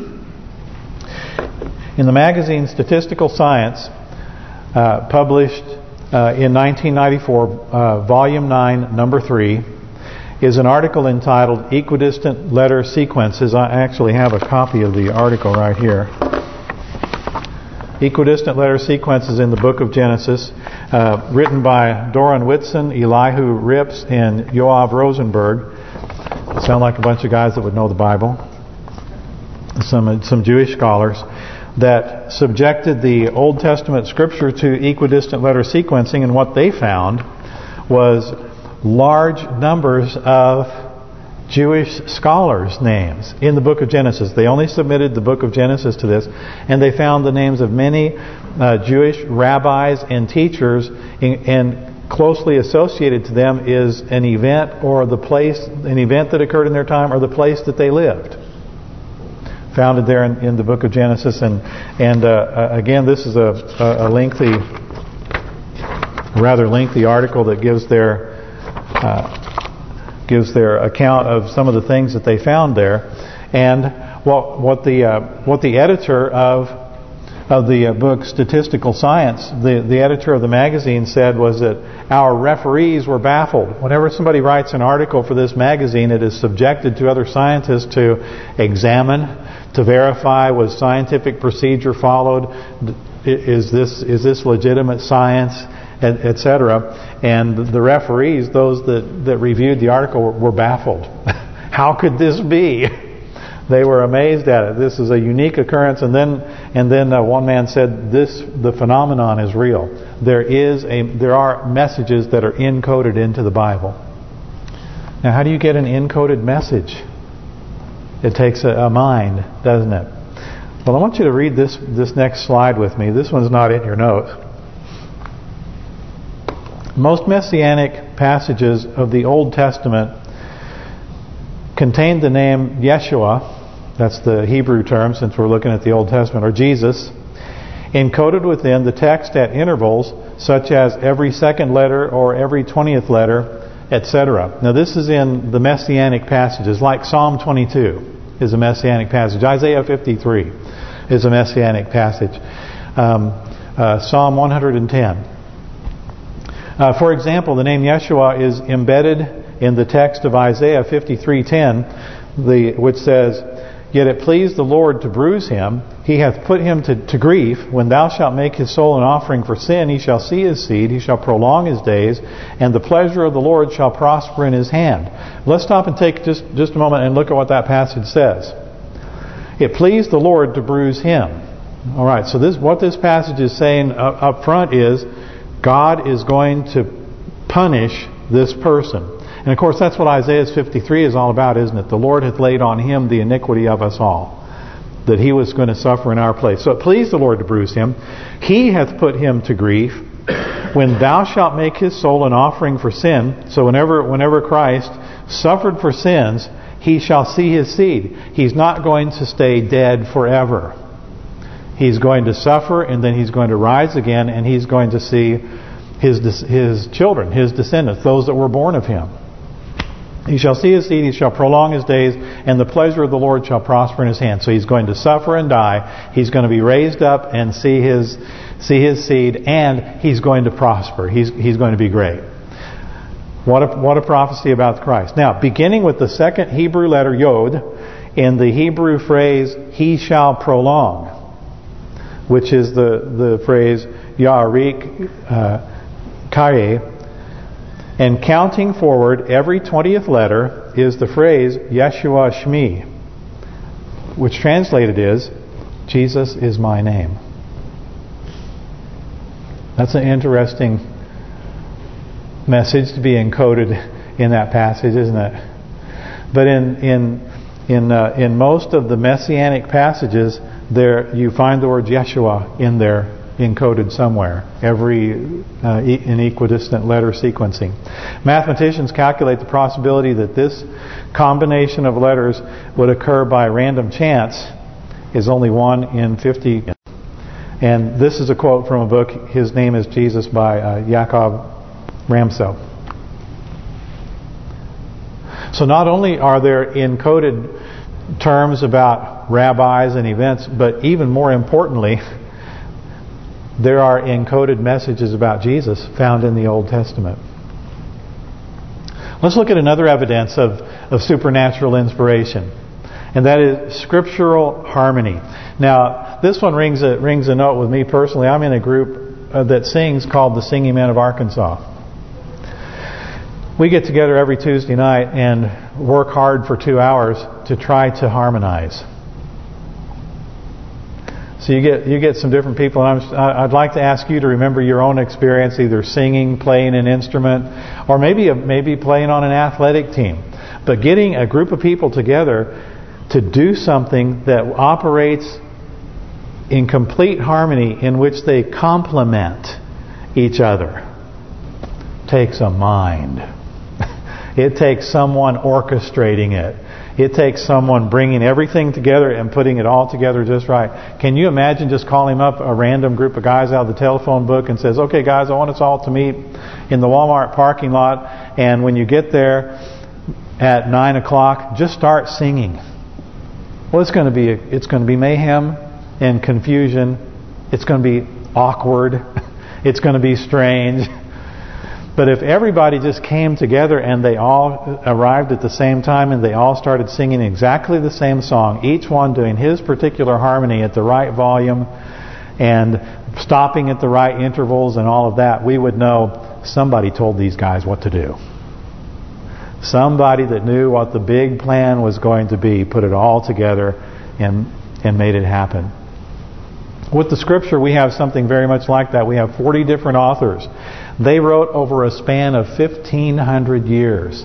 In the magazine Statistical Science, published in 1994, Volume 9, Number 3, is an article entitled Equidistant Letter Sequences. I actually have a copy of the article right here. Equidistant Letter Sequences in the Book of Genesis, written by Doran Whitson, Elihu Rips, and Yoav Rosenberg. Sound like a bunch of guys that would know the Bible. Some Jewish scholars that subjected the Old Testament Scripture to equidistant letter sequencing, and what they found was large numbers of Jewish scholars' names in the book of Genesis. They only submitted the book of Genesis to this, and they found the names of many Jewish rabbis and teachers, and closely associated to them is an event or the place, an event that occurred in their time or the place that they lived. Founded there in the book of Genesis, and again, this is a lengthy, rather lengthy article that gives their account of some of the things that they found there, and what the editor of the book Statistical Science, the editor of the magazine said was that our referees were baffled. Whenever somebody writes an article for this magazine, it is subjected to other scientists to examine, to verify, was scientific procedure followed, is this legitimate science, etc. And the referees, those that reviewed the article, were baffled. How could this be? They were amazed at it. This is a unique occurrence. And then one man said, the phenomenon is real. There are messages that are encoded into the Bible. Now, how do you get an encoded message? It takes a mind, doesn't it? Well, I want you to read this next slide with me. This one's not in your notes. Most messianic passages of the Old Testament contain the name Yeshua, that's the Hebrew term since we're looking at the Old Testament, or Jesus, encoded within the text at intervals such as every second letter or every 20th letter, etc. Now this is in the messianic passages, like Psalm 22 is a messianic passage. Isaiah 53 is a messianic passage. Psalm 110. For example, the name Yeshua is embedded in the text of Isaiah 53:10, which says, "Yet it pleased the Lord to bruise him; he hath put him to grief. When thou shalt make his soul an offering for sin, he shall see his seed, he shall prolong his days, and the pleasure of the Lord shall prosper in his hand." Let's stop and take just a moment and look at what that passage says. It pleased the Lord to bruise him. All right, so what this passage is saying up front is God is going to punish this person. And of course, that's what Isaiah 53 is all about, isn't it? The Lord hath laid on him the iniquity of us all, that he was going to suffer in our place. So it pleased the Lord to bruise him. He hath put him to grief. When thou shalt make his soul an offering for sin, so whenever Christ suffered for sins, he shall see his seed. He's not going to stay dead forever. He's going to suffer, and then he's going to rise again, and he's going to see his children, his descendants, those that were born of him. He shall see his seed, he shall prolong his days, and the pleasure of the Lord shall prosper in his hand. So he's going to suffer and die. He's going to be raised up and see his seed, and he's going to prosper. He's going to be great. What a prophecy about Christ. Now, beginning with the second Hebrew letter Yod, in the Hebrew phrase, he shall prolong. which is the phrase Ya'arik Kaye. And counting forward, every 20th letter is the phrase Yeshua Shmi, which translated is, Jesus is my name. That's an interesting message to be encoded in that passage, isn't it? But in most of the messianic passages, there you find the word Yeshua in there encoded somewhere, every in equidistant letter sequencing. Mathematicians calculate the possibility that this combination of letters would occur by random chance is only 1 in 50. And this is a quote from a book, His Name is Jesus, by Yaakov Ramso. So not only are there encoded terms about rabbis and events, but even more importantly, there are encoded messages about Jesus found in the Old Testament. Let's look at another evidence of supernatural inspiration, and that is scriptural harmony. Now, this one rings a note with me personally. I'm in a group that sings called the Singing Men of Arkansas. We get together every Tuesday night and work hard for 2 hours to try to harmonize. So you get some different people, and I'd like to ask you to remember your own experience, either singing, playing an instrument, or maybe playing on an athletic team. But getting a group of people together to do something that operates in complete harmony, in which they complement each other, takes a mind. It takes someone orchestrating it. It takes someone bringing everything together and putting it all together just right. Can you imagine just calling up a random group of guys out of the telephone book and says, okay guys, I want us all to meet in the Walmart parking lot, and when you get there at 9 o'clock, just start singing. Well, it's going to be mayhem and confusion. It's going to be awkward. It's going to be strange. But if everybody just came together and they all arrived at the same time and they all started singing exactly the same song, each one doing his particular harmony at the right volume and stopping at the right intervals and all of that, we would know somebody told these guys what to do. Somebody that knew what the big plan was going to be put it all together and made it happen. With the Scripture, we have something very much like that. We have 40 different authors. They wrote over a span of 1,500 years.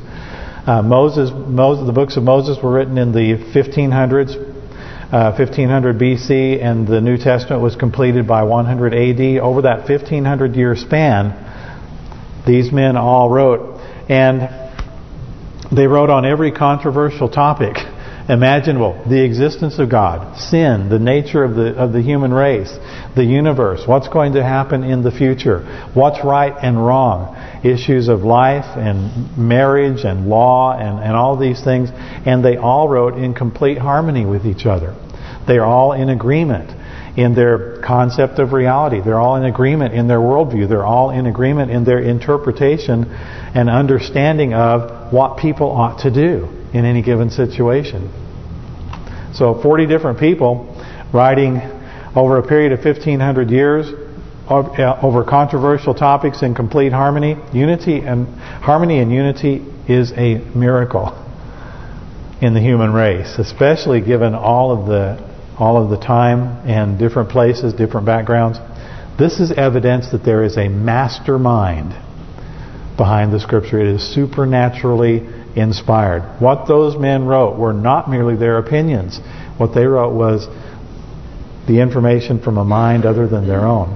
The books of Moses were written in the 1500s, 1500 BC, and the New Testament was completed by 100 AD. Over that 1,500-year span, these men all wrote, and they wrote on every controversial topic imaginable: the existence of God, sin, the nature of the human race, the universe, what's going to happen in the future, what's right and wrong, issues of life and marriage and law and all these things. And they all wrote in complete harmony with each other. They're all in agreement in their concept of reality. They're all in agreement in their worldview. They're all in agreement in their interpretation and understanding of what people ought to do in any given situation. So 40 different people writing over a period of 1,500 years over controversial topics in complete harmony. Harmony and unity is a miracle in the human race, especially given all of the time and different places, different backgrounds. This is evidence that there is a mastermind behind the Scripture. It is supernaturally inspired. What those men wrote were not merely their opinions. What they wrote was the information from a mind other than their own.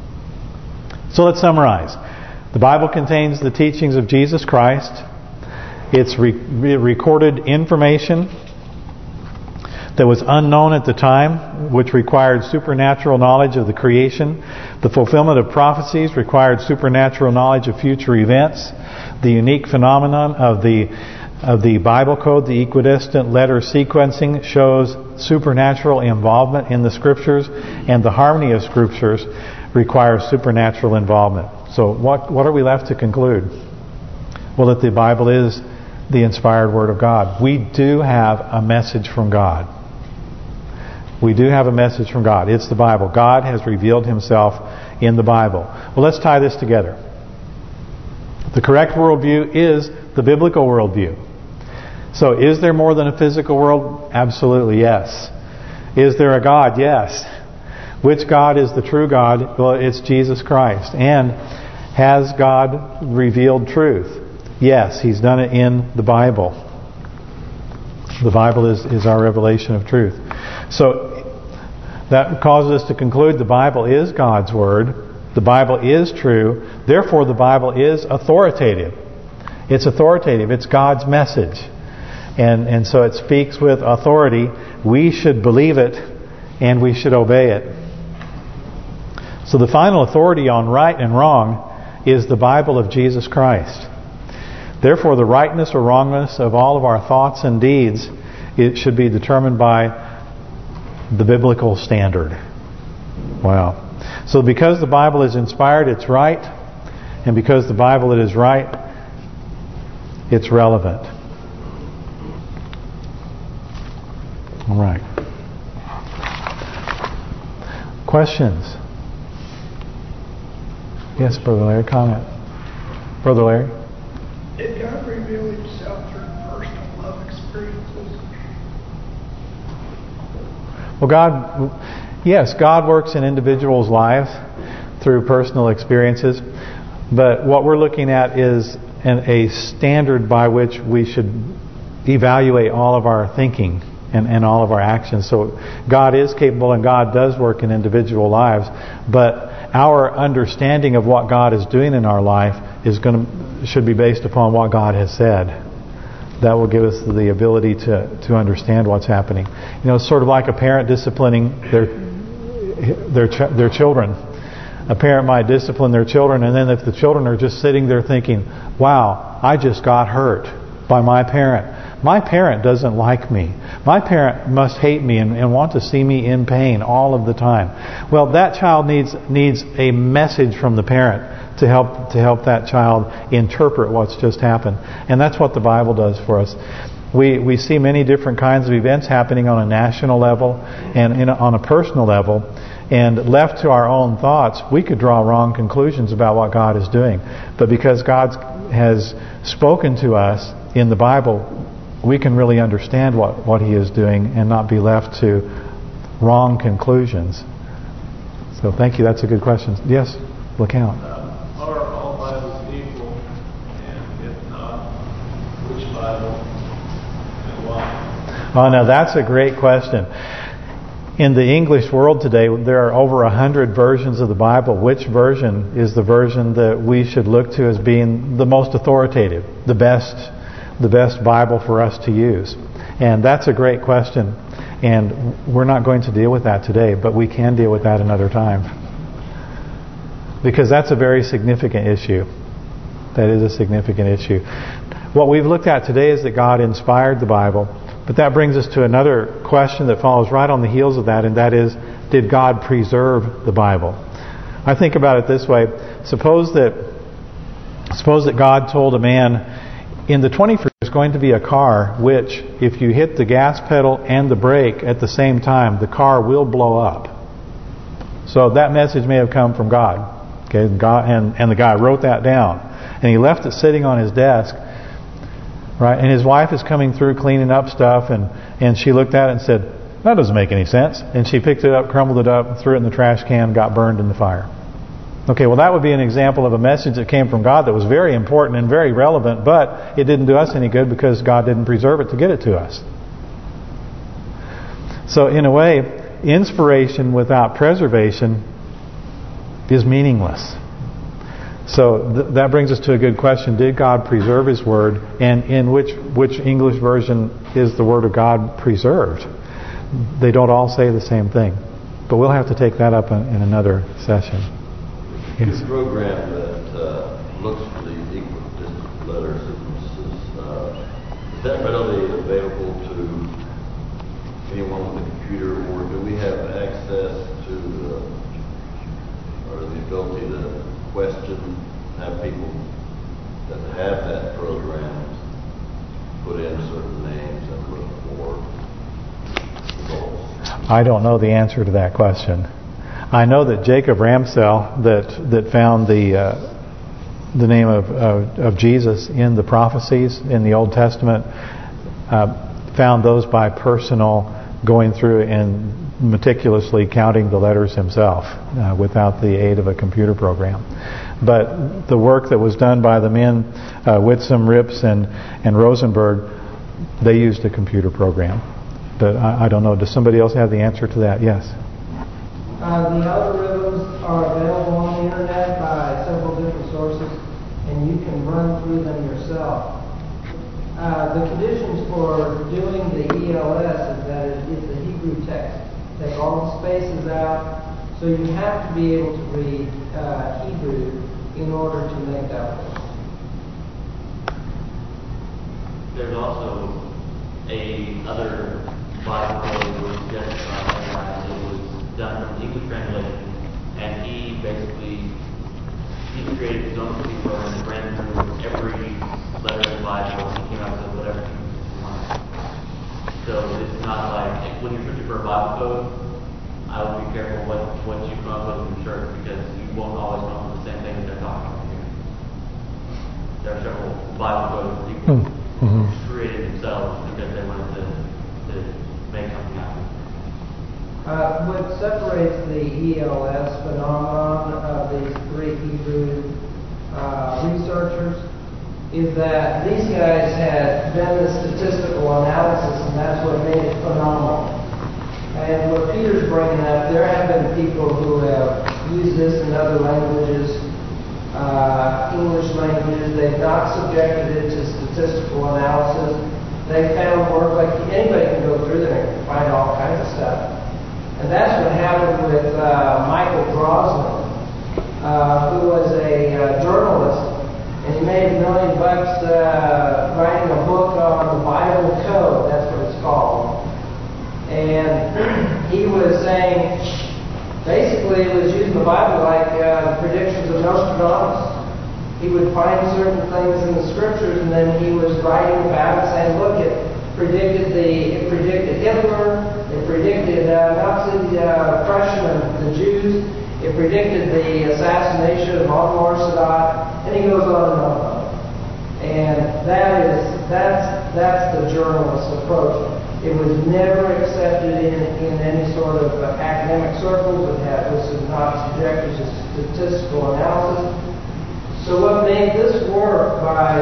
So let's summarize. The Bible contains the teachings of Jesus Christ. It's recorded information that was unknown at the time, which required supernatural knowledge of the creation. The fulfillment of prophecies required supernatural knowledge of future events. The unique phenomenon of the Bible code, the equidistant letter sequencing, shows supernatural involvement in the Scriptures, and the harmony of Scriptures requires supernatural involvement. So what are we left to conclude? Well, that the Bible is the inspired Word of God. We do have a message from God. We do have a message from God. It's the Bible. God has revealed Himself in the Bible. Well, let's tie this together. The correct worldview is the biblical worldview. So is there more than a physical world? Absolutely, yes. Is there a God? Yes. Which God is the true God? Well, it's Jesus Christ. And has God revealed truth? Yes, He's done it in the Bible. The Bible is our revelation of truth. So that causes us to conclude the Bible is God's Word. The Bible is true. Therefore, the Bible is authoritative. It's authoritative. It's God's message. And so it speaks with authority. We should believe it and we should obey it. So the final authority on right and wrong is the Bible of Jesus Christ. Therefore, the rightness or wrongness of all of our thoughts and deeds, it should be determined by the biblical standard. Wow. So because the Bible is inspired, it's right. And because the Bible it is right, it's relevant. All right. Questions? Yes, Brother Larry, comment. Brother Larry? Did God reveal Himself through personal love experiences? Well, yes, God works in individuals' lives through personal experiences. But what we're looking at is a standard by which we should evaluate all of our thinking and all of our actions. So God is capable and God does work in individual lives. But our understanding of what God is doing in our life should be based upon what God has said. That will give us the ability to understand what's happening. You know, it's sort of like a parent disciplining their children. A parent might discipline their children, and then if the children are just sitting there thinking, "Wow, I just got hurt by my parent. My parent doesn't like me. My parent must hate me and want to see me in pain all of the time." Well, that child needs a message from the parent to help that child interpret what's just happened. And that's what the Bible does for us. We see many different kinds of events happening on a national level and on a personal level. And left to our own thoughts, we could draw wrong conclusions about what God is doing. But because God has spoken to us in the Bible, we can really understand what He is doing and not be left to wrong conclusions. So thank you. That's a good question. Yes, LeCount. Are all Bibles equal? And if not, which Bible and why? Oh, now that's a great question. In the English world today, there are over 100 versions of the Bible. Which version is the version that we should look to as being the most authoritative, the best Bible for us to use? And that's a great question. And we're not going to deal with that today, but we can deal with that another time. Because that's a very significant issue. That is a significant issue. What we've looked at today is that God inspired the Bible. But that brings us to another question that follows right on the heels of that, and that is, did God preserve the Bible? I think about it this way. Suppose that God told a man, in the 21st there's going to be a car which, if you hit the gas pedal and the brake at the same time, the car will blow up. So that message may have come from God. Okay, God, and the guy wrote that down. And he left it sitting on his desk. Right, and his wife is coming through cleaning up stuff, and she looked at it and said, "That doesn't make any sense." And she picked it up, crumbled it up, threw it in the trash can, got burned in the fire. Okay, well that would be an example of a message that came from God that was very important and very relevant, but it didn't do us any good because God didn't preserve it to get it to us. So in a way, inspiration without preservation is meaningless. So that brings us to a good question. Did God preserve His Word? And in which English version is the Word of God preserved? They don't all say the same thing. But we'll have to take that up in another session. Yes. The program that looks for these equal distant letter sequences, is that readily available to anyone with a computer, or do we have access to or the ability to question, have people that have that program put in certain names and look for results? I don't know the answer to that question. I know that Jacob Ramsell, that found the name of Jesus in the prophecies in the Old Testament, found those by personal going through and meticulously counting the letters himself without the aid of a computer program. But the work that was done by the men, Whitsom, Rips, and Rosenberg, they used a computer program. But I don't know. Does somebody else have the answer to that? Yes. The algorithms are available on the internet by several different sources, and you can run through them yourself. The conditions for doing the ELS is that it's a Hebrew text. Take all the spaces out, so you have to be able to read Hebrew in order to make that work. There's also other Bible code was suggested by that guy. It was done from the English translation, and he created his own computer program and ran through every letter of the Bible, and he came out with whatever he wanted. So it's not like when you're searching for a Bible code, I would be careful what you come up with in the church, because you won't always come up with the same thing that they're talking about here. There are several Bible codes that people created themselves because they wanted to make something happen. What separates the ELS phenomenon of these three Hebrew researchers is that these guys had done the statistical analysis, and that's what made it phenomenal. And what Peter's bringing up, there have been people who have used this in other languages, English languages. They've not subjected it to statistical analysis. They found work, like anybody can go through there and find all kinds of stuff. And that's what happened with Michael Drosnin, who was a journalist, and he made $1 million writing a book on the Bible Code. That's what it's called. And he was saying, basically, it was using the Bible like the predictions of Nostradamus. He would find certain things in the scriptures, and then he was writing about it, saying, "Look, it predicted Hitler. It predicted Nazi oppression of the Jews. It predicted the assassination of Anwar Sadat," and he goes on and on. And that's the journalist's approach. It was never accepted in any sort of academic circles. This is not subjected to statistical analysis. So what made this work by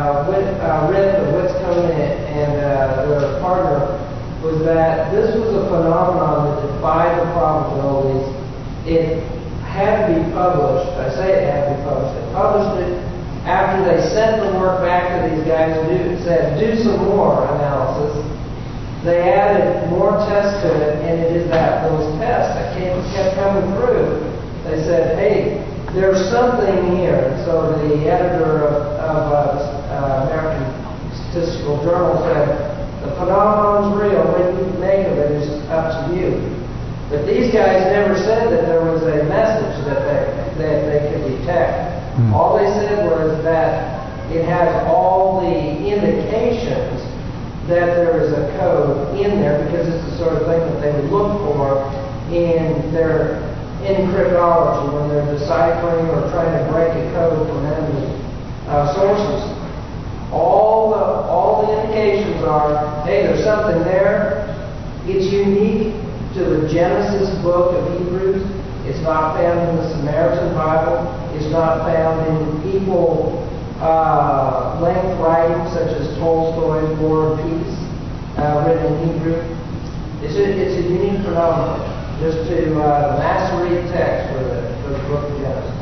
Rip and Whitcomb and their partner was that this was a phenomenon that defied the probabilities. It had to be published. I say it had to be published. They published it after they sent the work back to these guys and said, do some more analysis. They added more tests to it, and it is those tests that kept coming through. They said, hey, there's something here. So the editor of American Statistical Journal said, the phenomenon's real. What you make of it is up to you. But these guys never said that there was a message that they could detect. All they said was that it has all the indications that there is a code in there, because it's the sort of thing that they would look for in cryptology when they're deciphering or trying to break a code from enemy sources. All the indications are, hey, there's something there. It's unique to the Genesis book of Hebrews. It's not found in the Samaritan Bible. It's not found in equal length writings such as Tolstoy's War and Peace, written in Hebrew. It's a unique phenomenon, just to the mass-read text for the book of Genesis.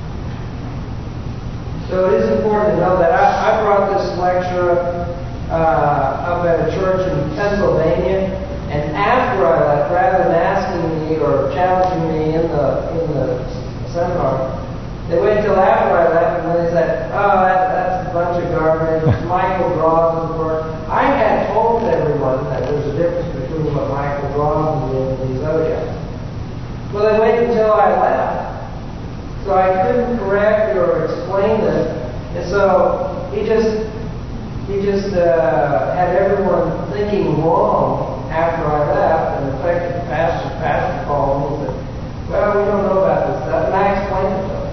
So it is important to know that I brought this lecture up at a church in Pennsylvania, and after I left, rather than asking me or challenging me in the seminar, they waited until after I left, and then they said, "Oh, that's a bunch of garbage. Michael Drosnin's work." I had told everyone that there's a difference between what Michael Drosnin did and these other guys. Well, they waited until I left. So I couldn't correct or explain this, and so he just had everyone thinking wrong after I left, and affected the pastor called me and said, well, we don't know about this stuff. And I explained it to him.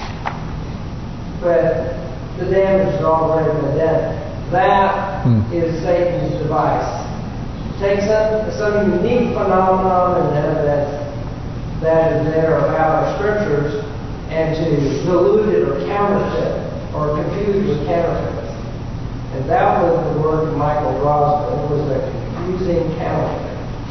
But the damage has already been done. That is Satan's device. Take some unique phenomenon and evidence that is there about our scriptures and to dilute it or counterfeit or confuse with counterfeits. And that was the word of Michael Rosman. It was a confusing counterfeit.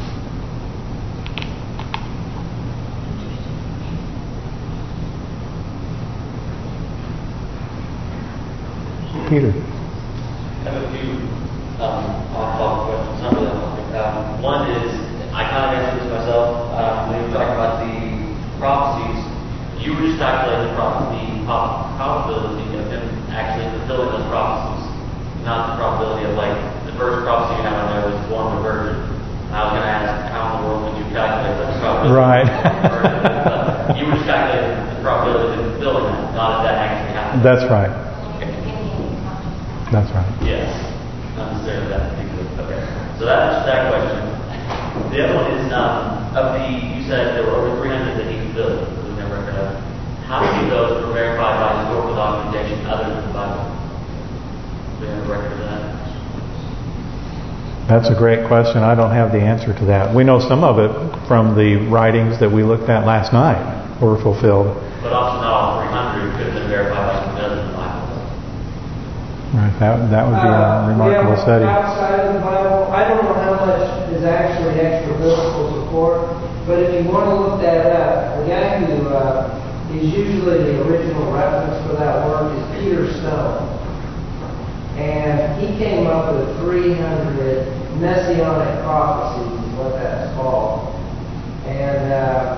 Peter. I have a few off-topic questions. Not really off-topic. One is, I kind of answered this myself. When you were talking about the prophecies, you were just calculating the probability of him actually fulfilling those prophecies, not the probability of, like, the first prophecy you have on there was born of a virgin. I was going to ask, how in the world would you calculate that probability? Right. You were just calculating the probability of fulfilling that, not if that actually happened. That's right. That's right. Yes. Not necessarily that particular. Okay. So that answers that question. The other one is, you said there were over 300 that he fulfilled. We never record of. How many of those were verified by historical documentation other than the Bible? We have a record of that. That's a great question. I don't have the answer to that. We know some of it from the writings that we looked at last night were fulfilled. But also not all 300 could have been verified by something other than the Bible. Right, that would be a remarkable study. Outside of the Bible, I don't know how much is actually extra biblical support, but if you want to look that up, the guy who is usually the original reference for that work is Peter Stone. And he came up with 300 messianic prophecies, is what that's called. And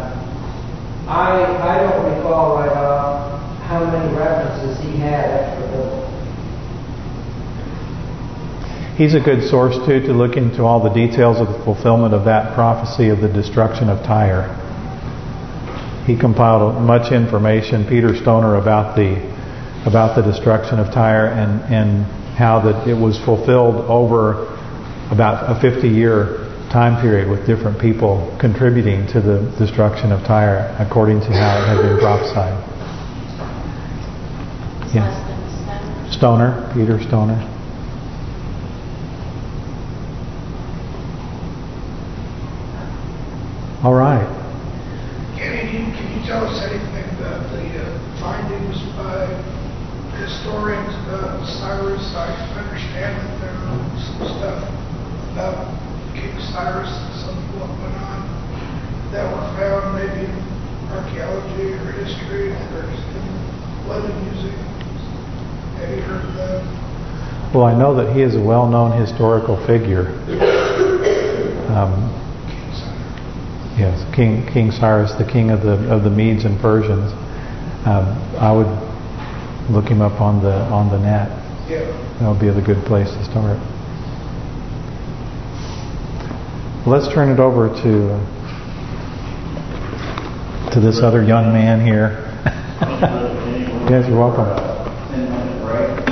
I don't recall right off how many references he had extra biblical. He's a good source, too, to look into all the details of the fulfillment of that prophecy of the destruction of Tyre. He compiled much information, Peter Stoner, about the destruction of Tyre and how that it was fulfilled over about a 50-year time period with different people contributing to the destruction of Tyre according to how it had been prophesied. Yeah. Stoner, Peter Stoner. All right. Kenny, can you tell us anything about the findings by historians about Cyrus? I understand that there was some stuff about King Cyrus and some of what went on that were found maybe in archaeology or history or in London museums. Have you heard of that? Well, I know that he is a well-known historical figure. Yes, King Cyrus, the king of the Medes and Persians. I would look him up on the net. Yeah. That would be a good place to start. Let's turn it over to this other young man here. Yes, you're welcome.